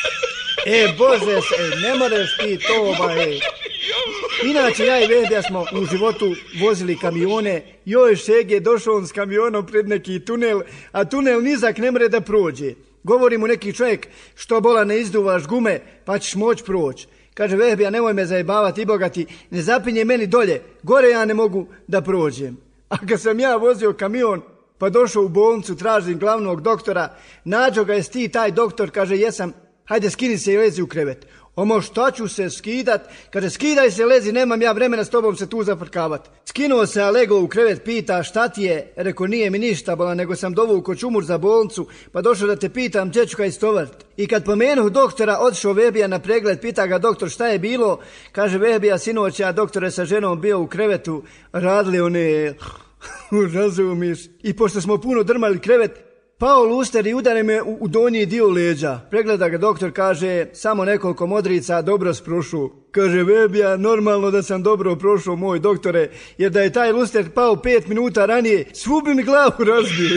A: E, bože se, ne moreš ti to, ba, e. Inače, ja i Vehbija smo u životu vozili kamione, joj šege, došao on s kamionom pred neki tunel, a tunel nizak ne mre da prođe. Govori mu neki čovjek, što bola ne izduvaš gume, pa ćeš moć proći. Kaže Vehbija, nemoj me zajebavati i bogati, ne zapinje meni dolje, gore ja ne mogu da prođem. A kad sam ja vozio kamion, pa došao u bolnicu, tražim glavnog doktora, nađo ga, jesi ti taj doktor, kaže jesam, hajde skini se i lezi u krevet. Omo, šta ću se skidat? Kaže, skidaj se, lezi, nemam ja vremena s tobom se tu zafrkavat. Skinuo se, a legao u krevet, pita šta ti je, reko nije mi ništa bola, nego sam dovukao čumur za bolnicu, pa došao da te pitam, gdje ću kaj stovart. I kad pomenuh doktora, otišao Vehbija na pregled, pita ga doktor šta je bilo, kaže Vehbija, sinoć, ja doktore sa ženom bio u krevetu, radili one, razumiš, i pošto smo puno drmali krevet, pao luster i udare me u, u donji dio leđa. Pregleda ga doktor, kaže, samo nekoliko modrica, dobro sprošao. Kaže Vehbija, normalno da sam dobro prošao, moj doktore, jer da je taj luster pao pet minuta ranije, svu bi mi glavu razbio.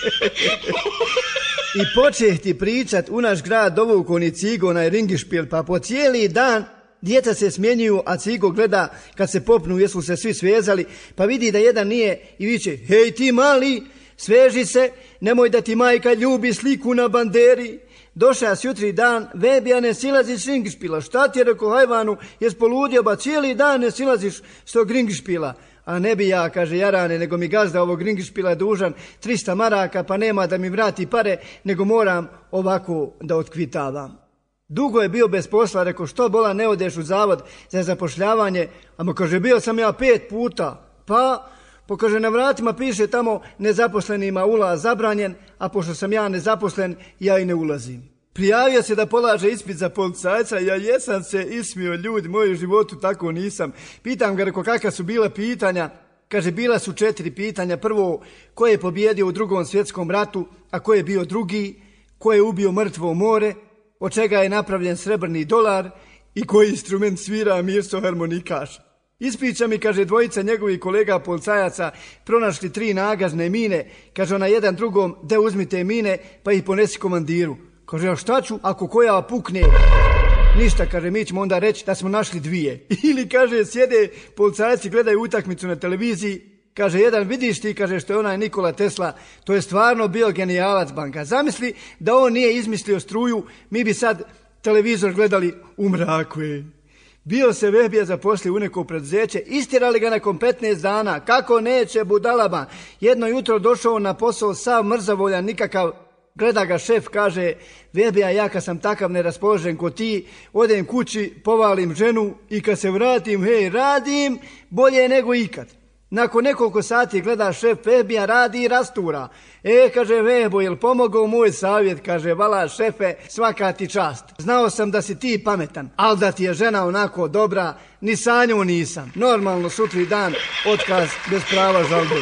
A: I počeh ti pričat, u naš grad dovuko ni Cigo, onaj ringišpil, pa po cijeli dan djeca se smjenjuju, a Cigo gleda kad se popnu, jesu se svi svezali, pa vidi da jedan nije i viče, hej ti mali, sveži se, nemoj da ti majka ljubi sliku na banderi. Došao s jutri dan, Vehbija, ne silaziš ringišpila, šta ti je rekao hajvanu, jes poludio, ba cijeli dan ne silaziš s tog ringišpila. A ne bi ja, kaže jarane, nego mi gazda ovog ringišpila je dužan trista maraka, pa nema da mi vrati pare, nego moram ovako da otkvitavam. Dugo je bio bez posla, rekao što bola ne odeš u zavod za zapošljavanje, a mu kaže bio sam ja pet puta, pa... Pa kaže, na vratima piše tamo nezaposlenima ulaz zabranjen, a pošto sam ja nezaposlen, ja i ne ulazim. Prijavio se da polaže ispit za policajca, ja jesam se ismio, ljudi, moju životu tako nisam. Pitam ga, reko, kakva su bila pitanja? Kaže, bila su četiri pitanja. Prvo, ko je pobjedio u drugom svjetskom ratu, a ko je bio drugi, ko je ubio mrtvo more, od čega je napravljen srebrni dolar i koji instrument svira Mirso harmonikaš. Ispriča mi, kaže, dvojica njegovih kolega policajaca pronašli tri nagazne mine, kaže ona jedan drugom, de uzmite mine pa ih ponesi komandiru. Kaže, a šta ću ako koja pukne? Ništa, kaže, mi ćemo onda reći da smo našli dvije. Ili, kaže, sjede policajci, gledaju utakmicu na televiziji, kaže, jedan vidiš ti, kaže, što je onaj Nikola Tesla, to je stvarno bio genijalac banka. Zamisli da on nije izmislio struju, mi bi sad televizor gledali u mraku. Bio se Vehbija zaposlio u neko preduzeće, istirali ga nakon petnaest dana, kako neće budalama. Jedno jutro došao na posao sav mrzavoljan, nikakav, gleda ga šef, kaže, Vehbija, ja kad sam takav neraspoložen ko ti, odem kući, povalim ženu i kad se vratim, hej, radim bolje nego ikad. Nakon nekoliko sati gleda šef, Vehbija radi i rastura. E, kaže, Vehbo, jel pomogao moj savjet? Kaže, vala šefe, svaka ti čast. Znao sam da si ti pametan, ali da ti je žena onako dobra, ni sanjao nisam. Normalno, sutri dan, otkaz bez prava žalbe.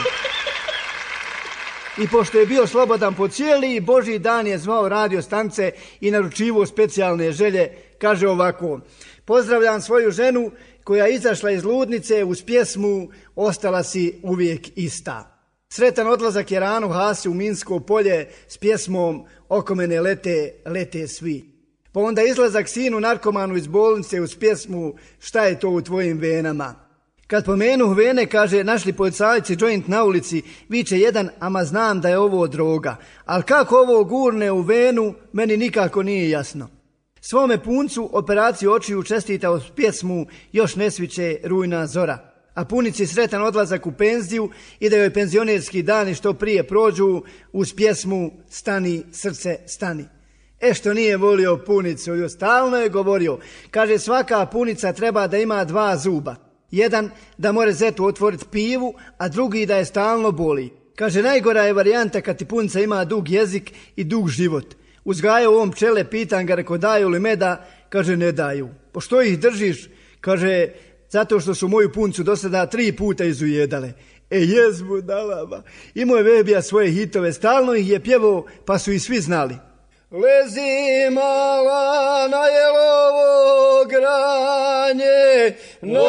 A: I pošto je bio slobodan po cijeli Božji dan, je zvao radio stanice i naručivo specijalne želje. Kaže ovako, pozdravljam svoju ženu koja je izašla iz ludnice uz pjesmu Ostala si uvijek ista. Sretan odlazak Jeranu Hasi u Minsko polje s pjesmom Oko mene lete, lete svi. Pa onda izlazak sinu narkomanu iz bolnice uz pjesmu Šta je to u tvojim venama. Kad pomenu vene, kaže, našli policajci joint na ulici, viče jedan, ama znam da je ovo droga. Ali kako ovo gurne u venu, meni nikako nije jasno. Svome puncu operaciju očiju čestita uz pjesmu Još ne sviće rujna zora. A punici sretan odlazak u penziju i da joj penzionerski dani što prije prođu uz pjesmu Stani srce stani. E što nije volio punicu, jo stalno je govorio. Kaže, svaka punica treba da ima dva zuba. Jedan da more zetu otvoriti pivu, a drugi da je stalno boli. Kaže, najgora je varijanta kad ti punica ima dug jezik i dug život. Uzgajao ovom pčele, pitan ga, reko, daju li meda? Kaže, ne daju. Po što ih držiš? Kaže, zato što su moju puncu do sada tri puta izujedale. E, jes budalama. Imao je Vehbija svoje hitove, stalno ih je pjevao, pa su ih svi znali. Lezi mala na jelovo granje, na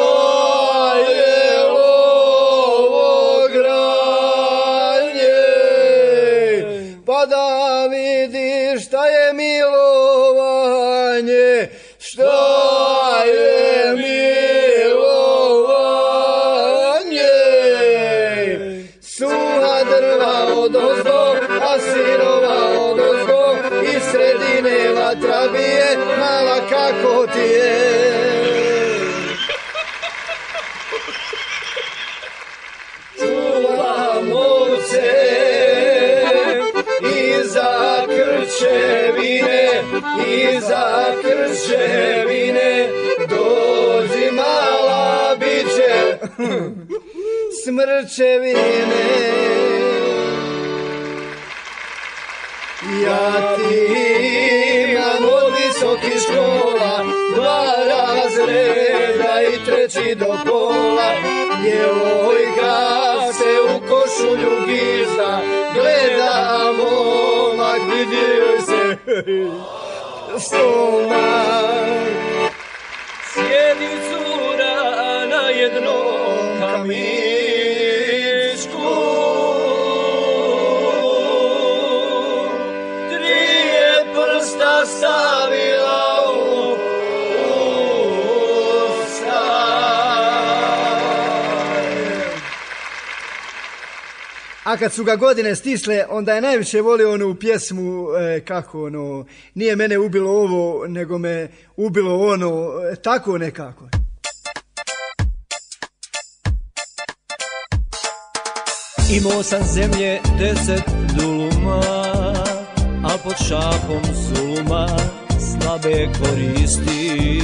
A: jelovo granje, pa da vidiš šta je milovanje, šta je milovanje. Suha drva odozdo, a sirova odozdo, iz sredine vatra bije, mala kako ti je. Čuvamo se iza krčevine, iza krčevine, dođi mala biće smrčevine. Ja ti imam od visokih škola, dva razreda i treći do pola. Djevojka se u košulju gizda, gleda momak, vidio se stomak. Sjedi cura na jednom kamičku, stavila u usta. A kad su ga godine stisle, onda je najviše volio onu pjesmu, e, kako ono, nije mene ubilo ovo, nego me ubilo ono, e, tako nekako.
D: Imao sam zemlje deset duluma, a pod šapom zuluma slabe koristi.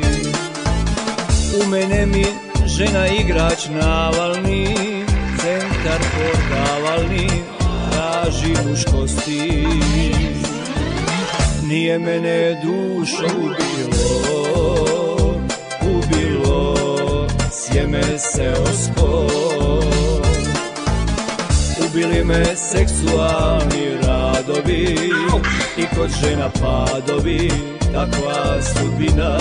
D: U mene mi žena igrač navalni, centar pordavalni, traži muškosti. Nije mene dušo ubilo, ubilo sjeme seosko. Ubili me seksualni radovi i kod žena padovi, takva sudbina.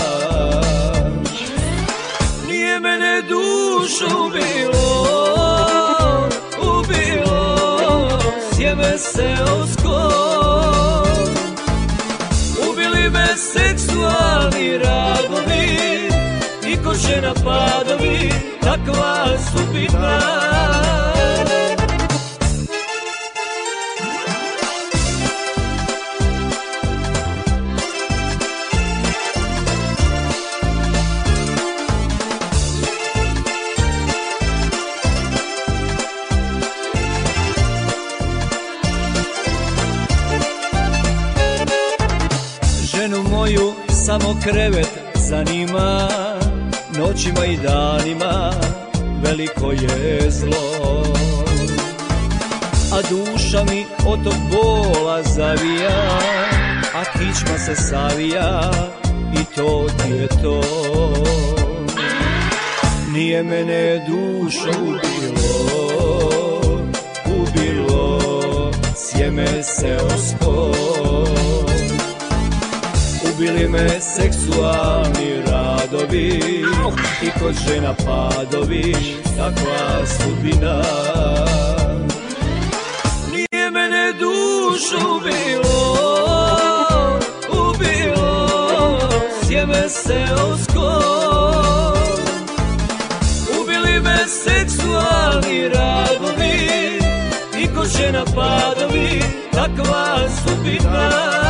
D: Nije mene dušo ubilo, ubilo sjeme seosko. Ubili me seksualni radovi i kod žena padovi, takva sudbina. samo krevet zanima, noćima i danima veliko je zlo. A duša mi od tog bola zavija, a kičma se savija i to ti je to. Nije mene dušo ubilo, ubilo sjeme seosko. Ubili me seksualni radovi i kod žena padovi, takva sudbina. Nije mene dušo ubilo, ubilo sjeme seosko. Ubili me seksualni radovi i kod žena padovi, takva sudbina.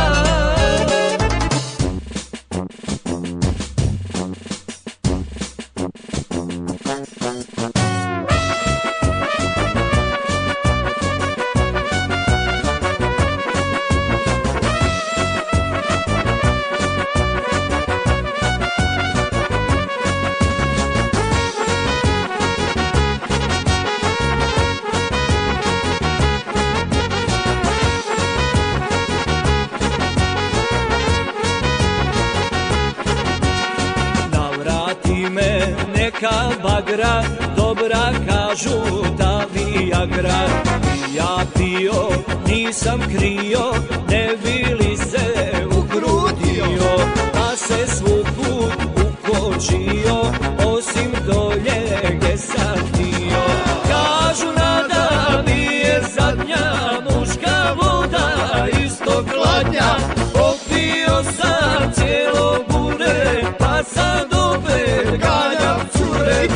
D: Neka bagra, dobra kažu ta viagra. Ja pio, nisam krio, ne bi li se ukrudio, pa se svud put ukočio, osim dolje gdje sam htio. Kažu nada mi je zadnja, muška voda isto hladnja. Popio sam cijelo bure, pa sad opet ganjam cure.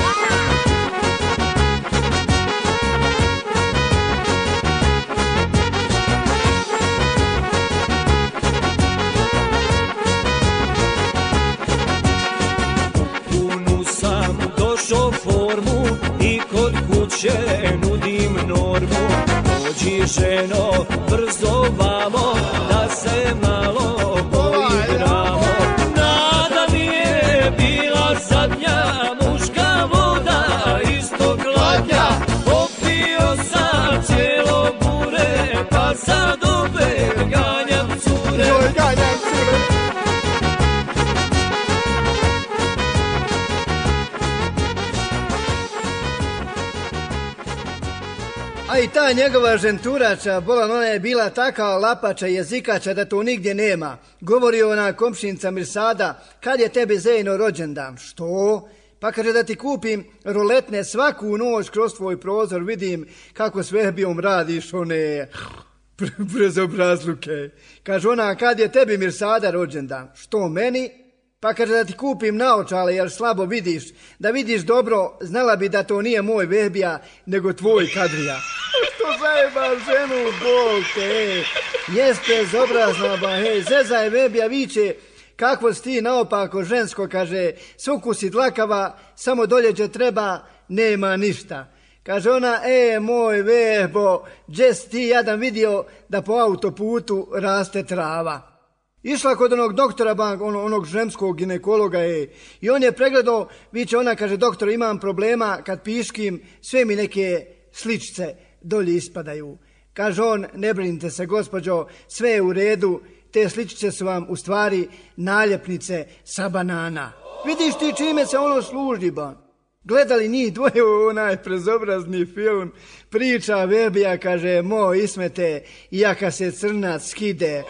D: Punu sam došao formu i kod kuće nudim normu. Dođi ženo, brzo vamo, da se malo poigramo. Nada mi je bila zadnja, muška voda isto hladnja. Popio sam cijelo bure, pa sad opet ganjam cure. Joj, ganjam cure.
A: A i ta njegova ženturača, bolan, ona je bila taka lapača jezikača da to nigdje nema. Govori ona komšinca Mirsada, kad je tebi Zejno rođendan? Što? Pa kaže da ti kupim roletne svaku noć kroz tvoj prozor, vidim kako s Vehbijom radiš one prezobrazluke. Kaže ona, kad je tebi Mirsada rođendan? Što meni? Pa kaže da ti kupim naočale jer slabo vidiš, da vidiš dobro, znala bi da to nije moj Vehbija, nego tvoj Kadrija. Što zajeba ženu Bog te, hej, jeste zobrazna ba, hej, zezaj Vehbija viće, kakvo si ti naopako žensko, kaže, sukusi dlakava, samo doljeđe treba, nema ništa. Kaže ona, e, moj Vehbo, gdje si ti jadan vidio da po autoputu raste trava? Išla kod onog doktora, on, onog ženskog ginekologa je, i on je pregledao, viće ona, kaže, doktor, imam problema kad piškim, sve mi neke sličice dolje ispadaju. Kaže on, ne brinite se gospođo, sve je u redu, te sličice su vam u stvari naljepnice sa banana. Vidiš ti čime se ono služi, ba? Gledali njih dvoje u onaj prezobrazni film, priča Vehbija, kaže, moj Ismete, jaka se crnac skide.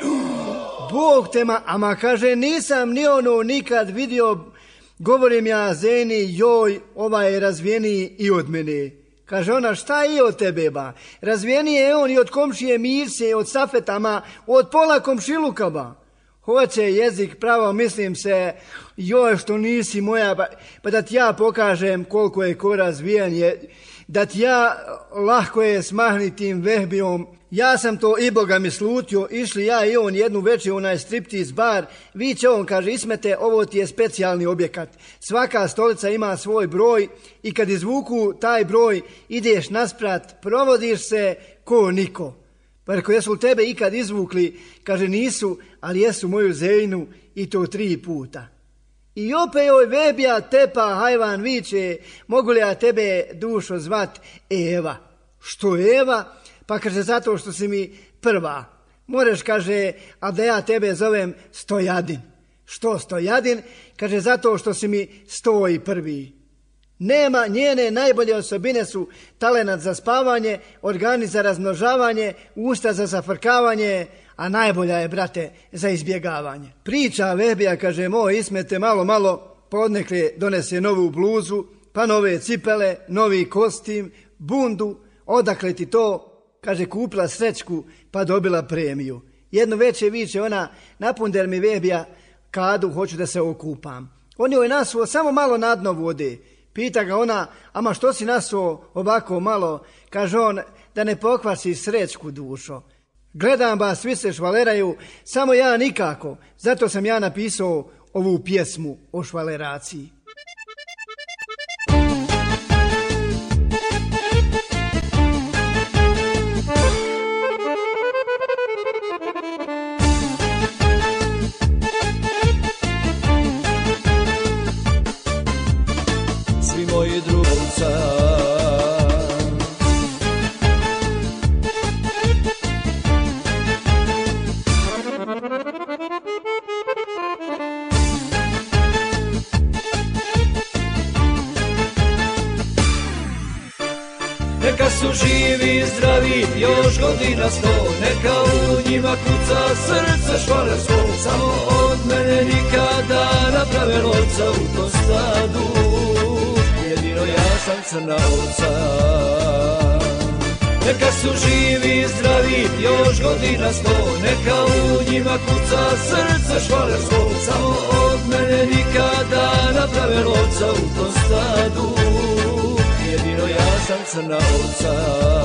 A: Bog te ma, ama kaže, nisam ni ono nikad vidio, govorim ja Zeni, joj, ovaj je razvijeniji i od mene. Kaže ona, šta i od tebe, ba? Razvijeniji je on i od komšije Mirse, i od Safetama, od pola komšiluka, ba. Hoće jezik pravo, mislim se, joj što nisi moja, pa, pa da ti ja pokažem koliko je ko razvijen je, da ti ja lahko je smahni tim Vehbijom. Ja sam to i Boga mi slutio, išli ja i on jednu večer u onaj striptiz bar, viće on, kaže, Ismete, ovo ti je specijalni objekat. Svaka stolica ima svoj broj i kad izvuku taj broj, ideš nasprat, provodiš se ko niko. Pa reko, jesu li tebe ikad izvukli? Kaže, nisu, ali jesu moju Zejnu i to tri puta. I opet joj Vebija tepa hajvan viče, mogu li ja tebe dušo zvat Eva? Što Eva? Pa kaže, zato što si mi prva. Moraš, kaže, a da ja tebe zovem Stojadin. Što Stojadin? Kaže, zato što si mi stoj prvi. Nema, njene najbolje osobine su talenat za spavanje, organi za razmnožavanje, usta za zafrkavanje, a najbolja je, brate, za izbjegavanje. Priča Vebija, kaže, moj Ismete, malo, malo, podnekle donese novu bluzu, pa nove cipele, novi kostim, bundu, odakle ti to? Kaže, kupila srećku, pa dobila premiju. Jedno veče viče ona, napunder mi Vebija kadu, hoću da se okupam. On joj nasuo samo malo na dno vode. Pita ga ona, ama što si nasuo ovako malo? Kaže on, da ne pokvasi srećku, dušo. Gledam ba, svi se švaleraju, samo ja nikako. Zato sam ja napisao ovu pjesmu o švaleraciji.
D: Svi moji drugca neka su živi, zdravi, još godina sto, neka u njima kuca srce švalersko. Samo od mene nikada naprave lovca u tom stadu, jedino ja sam crna ovca. Neka su živi, zdravi, još godina sto, neka u njima kuca srce švalersko. Samo od mene nikada naprave lovca u tom stadu, jedino ja sam crna ovca.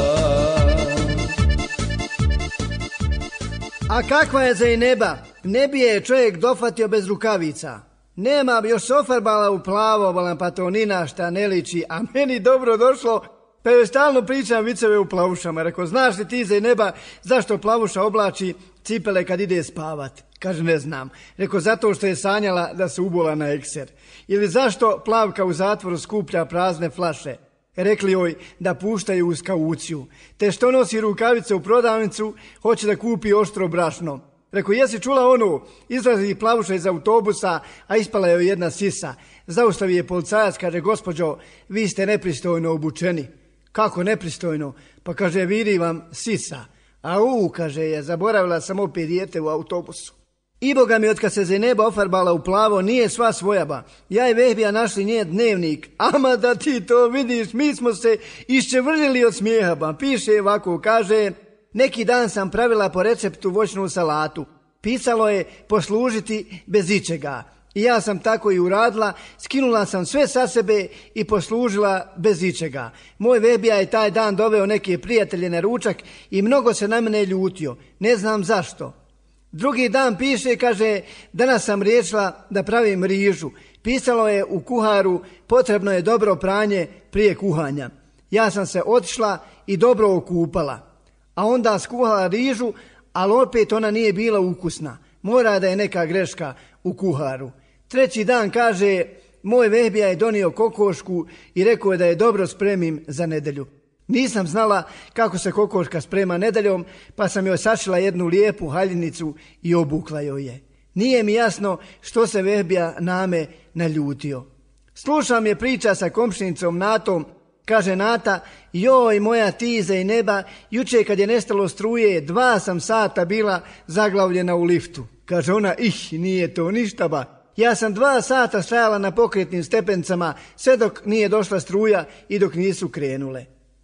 A: A kakva je Zejneba? Ne bi je čovjek dofatio bez rukavica. Nema još se ofarbala u plavo, volam pa to ni na šta ne liči, a meni dobro došlo, pa joj stalno pričam viceve u plavušama. Rekao, znaš li ti Zejneba zašto plavuša oblači cipele kad ide spavat? Kaže, ne znam. Rekao, zato što je sanjala da se ubola na ekser. Ili zašto Plavka u zatvoru skuplja prazne flaše? Rekli joj da puštaju uz kauciju. Te što nosi rukavice u prodavnicu, hoće da kupi oštro brašno. Rekao, jesi čula ono? Izlazi plavuša iz autobusa, a ispala joj jedna sisa. Zaustavi je policajac, kaže, gospođo, vi ste nepristojno obučeni. Kako nepristojno? Pa kaže, vidi vam sisa. A u, kaže je, zaboravila sam opet dijete u autobusu. I boga mi, otkad se Zejneba ofarbala u plavo, nije sva svojaba. Ja i Vebija našli njen dnevnik. Ama da ti to vidiš, mi smo se iščevrljili od smijeha. Ba. Piše ovako, kaže, neki dan sam pravila po receptu voćnu salatu. Pisalo je poslužiti bez ičega. I ja sam tako i uradila, skinula sam sve sa sebe i poslužila bez ičega. Moj Vebija je taj dan doveo neke prijatelje na ručak i mnogo se na mene ljutio. Ne znam zašto. Drugi dan piše, kaže, danas sam riješila da pravim rižu. Pisalo je u kuharu, potrebno je dobro pranje prije kuhanja. Ja sam se otišla i dobro okupala. A onda skuhala rižu, ali opet ona nije bila ukusna. Mora da je neka greška u kuharu. Treći dan, kaže, moj Vebija je donio kokošku i rekao je da je dobro spremim za nedelju. Nisam znala kako se kokoška sprema nedeljom, pa sam joj sašila jednu lijepu haljinicu i obukla joj je. Nije mi jasno što se Vebija name naljutio. Slušam je priča sa komšinicom Natom. Kaže Nata, joj moja ti Zejneba, juče kad je nestalo struje, dva sam sata bila zaglavljena u liftu. Kaže ona, ih, nije to ništa ba. Ja sam dva sata stajala na pokretnim stepencama, sve dok nije došla struja i dok nisu krenule.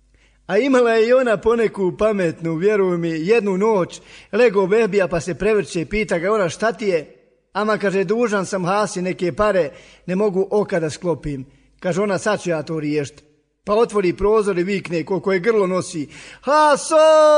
A: A imala je i ona poneku pametnu, vjeruj mi, jednu noć, lego Vebija pa se prevrće i pita ga ona, šta ti je? Ama kaže, dužan sam Hasi neke pare, ne mogu oka da sklopim. Kaže ona, sad ću ja to riješiti. Pa otvori prozor i vikne koliko je grlo nosi. Haso!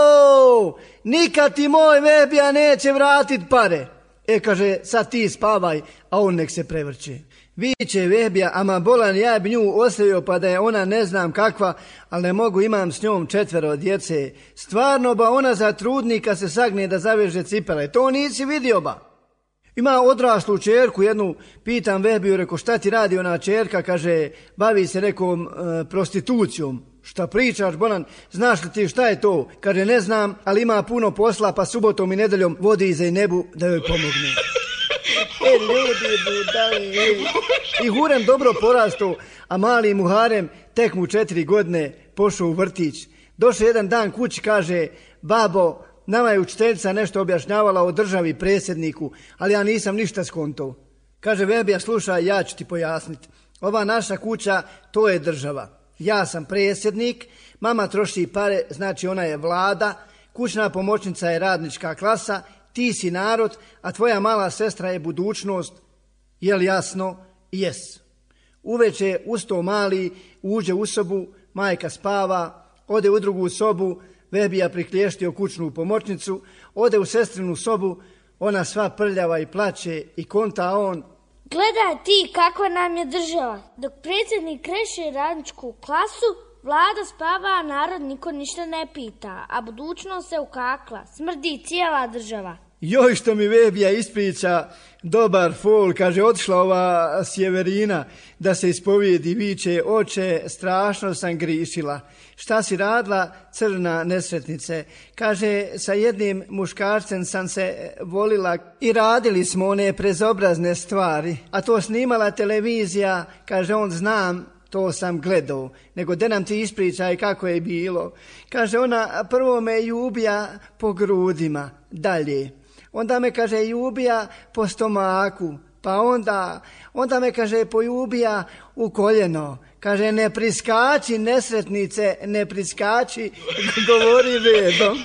A: Nikad ti moj Vebija neće vratit pare. E, kaže, sad ti spavaj, a on nek se prevrće. Viće Vebija, ama bolan ja bi nju ostavio pa da je ona ne znam kakva, ali ne mogu, imam s njom četvero djece. Stvarno ba ona za trudnika se sagne da zaveže cipele, to nisi vidio ba. Ima odraslu čerku jednu, pitam Vehbiju, reko šta ti radi ona čerka, kaže bavi se nekom e, prostitucijom. Šta pričaš, Bonan, znaš li ti šta je to? Kaže ne znam, ali ima puno posla pa subotom i nedeljom vodi Zejnebu da joj pomogne. E ljudi budali, ej. I Hurem dobro porasto, a mali Muharem tek mu četiri godine pošao u vrtić. Došao jedan dan kući, kaže babo, nama je učiteljica nešto objašnjavala o državi i predsjedniku, ali ja nisam ništa skontao. Kaže Vehbija, slušaj, ja ću ti pojasniti. Ova naša kuća, to je država. Ja sam predsjednik, mama troši pare, znači ona je vlada, kućna pomoćnica je radnička klasa, ti si narod, a tvoja mala sestra je budućnost. Jel jasno? Jes. Uveče usto mali, uđe u sobu, majka spava, ode u drugu sobu, Vehbija priklještio kućnu pomoćnicu, ode u sestrinu sobu, ona sva prljava i plače i konta on.
C: Gledaj ti kakva nam je država. Dok predsjednik kreše radničku klasu, vlada spava, a narod niko ništa ne pita, a budućnost se ukakla, smrdi cijela država.
A: Joj što mi Vehbija ispriča dobar fol, kaže otišla ova Sjeverina da se ispovijedi, viče oče, strašno sam grišila. Šta si radila, crna nesretnice? Kaže, sa jednim muškarcem sam se volila i radili smo one prezobrazne stvari, a to snimala televizija, kaže on znam, to sam gledao, nego de nam ti ispričaj kako je bilo. Kaže ona, prvo me ljubija po grudima, dalje. Onda me, kaže, ljubija po stomaku, pa onda, onda me, kaže, poljubija u koljeno. Kaže, ne priskači, nesretnice, ne priskači, govori redom.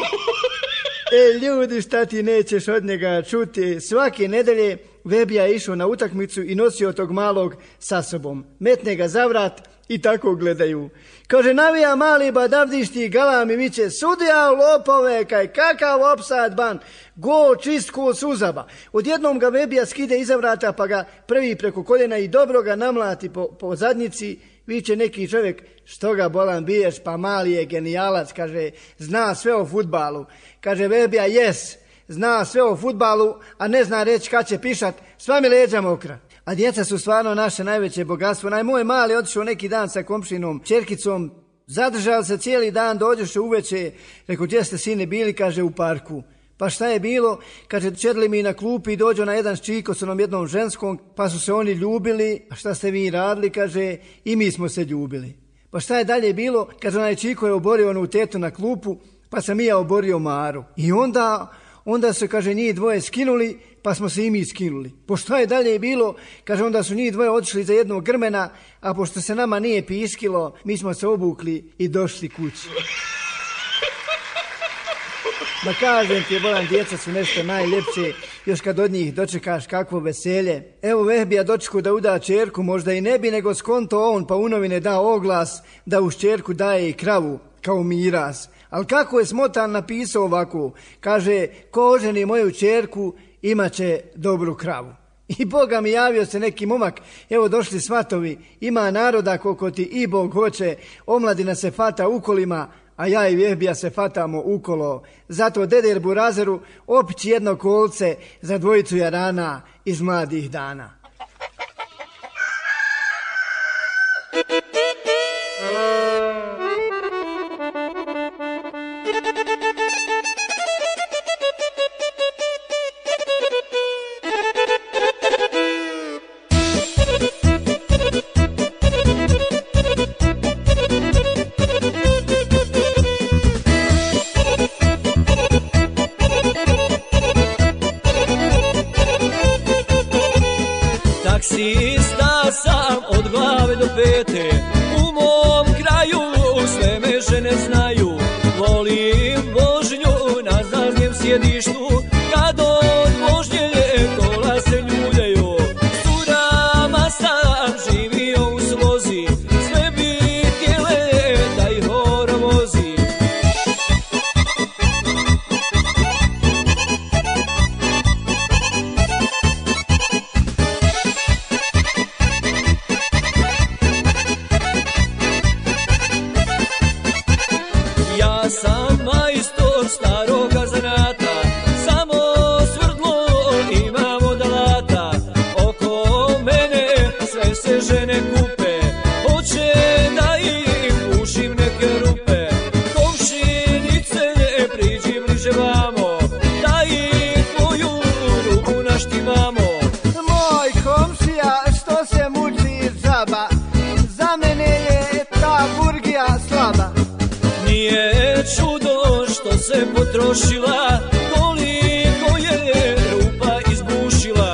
A: E, ljudi, šta ti nećeš od njega čuti? Svake nedelje Vehbija je išao na utakmicu i nosio tog malog sa sobom. Metne ga za vrat i tako gledaju. Kaže, navija mali badavdišti galami viće, sudija lopove, kaj kakav opsad ban, go čist ko suzaba. Odjednom ga Vehbija skide iza vrata pa ga prvi preko koljena i dobro ga namlati po, po zadnjici. Viće neki čovjek, što ga bolan biješ, pa mali je genijalac, kaže, zna sve o fudbalu. Kaže Vehbija, jes, zna sve o fudbalu, a ne zna reći kad će pišat, sva mi leđa mokra. A djeca su stvarno naše najveće bogatstvo. Naj moj mali otišao neki dan sa komšinom, čerkicom, zadržao se cijeli dan, dođoše uveče, rekao, gdje ste sine bili, kaže, u parku. Pa šta je bilo? Kaže, čedli mi na klupi i dođu na jedan ščiko s onom jednom ženskom, pa su se oni ljubili. A šta ste vi radili? Kaže, i mi smo se ljubili. Pa šta je dalje bilo? Kaže, onaj čiko je oborio onu tetu na klupu, pa sam i ja oborio Maru. I onda, onda su, kaže, njih dvoje skinuli, pa smo se i mi skinuli. Pošto je dalje bilo, kaže, onda su njih dvoje otišli za jednog grmena, a pošto se nama nije piskilo, mi smo se obukli i došli kući. Ma kažem ti, bolan, djeca su nešto najljepše, još kad od njih dočekaš kakvo veselje. Evo Vehbija dočeku da uda čerku, možda i ne bi, nego skonto on pa u novine da oglas da uz čerku daje i kravu kao miras. Ali kako je smotan napisao ovako, kaže, ko oženi moju čerku imat će dobru kravu. I Boga mi javio se neki momak, evo došli svatovi, ima naroda koliko ti i Bog hoće, omladina se fata ukolima, a ja i Vehbija se fatamo ukolo. Zato Deder Burazeru opići jedno kolce za dvojicu jarana iz mladih dana.
D: Taksista sam od glave do pete, u mom kraju sve me žene znaju. Volim vožnju na zadnjem sjedištu, kad od vožnje kola se ljuljaju. S curama sam živio u slozi, sve bi htjele da ih horo vozi. Ja sam majstor staroga zanata, sam potrošila, koliko je rupa izbušila.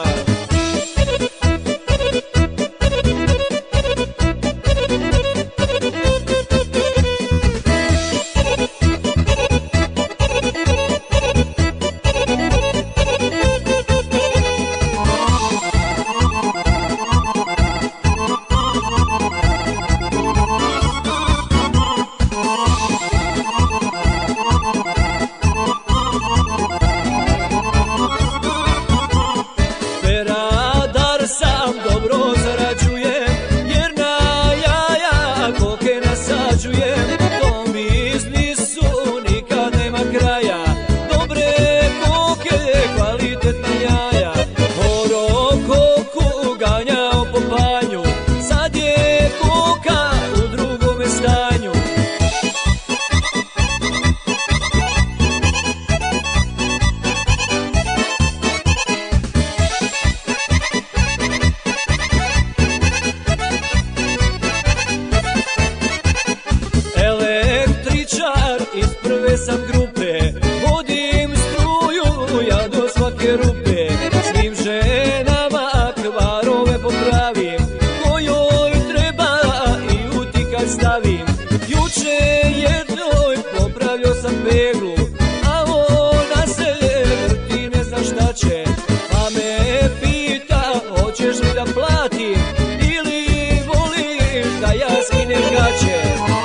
D: Sam grupe, vodim struju ja do svake rupe, svim ženama kvarove popravim, kojoj treba i utikać stavim. Juče jednoj popravio sam peglu, a ona se vrti ne zna šta će, pa me pita hoćeš li da platim ili voliš da ja skinem gaće.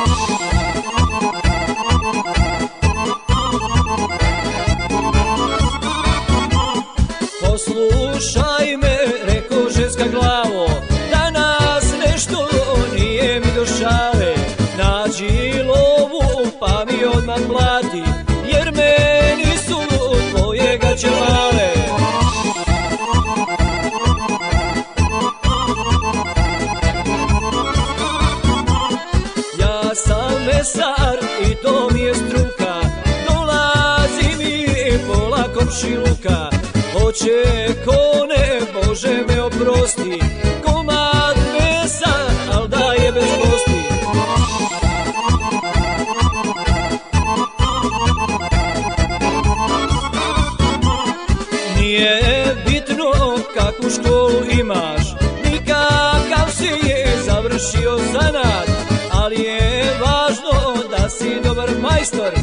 D: Poslušaj me, reko ženska glavo, danas nešto nije mi do šale. Nađi lovu pa mi odmah plati, jer meni su tvoje gaće male. Ja sam mesar i to mi je struka, dolazi mi pola komšiluka. Hoće kone, Bože me oprosti, komad mesa, al da je bez kosti. Nije bitno kakvu školu imaš, ni kakav si je završio zanat, ali je važno da si dobar majstor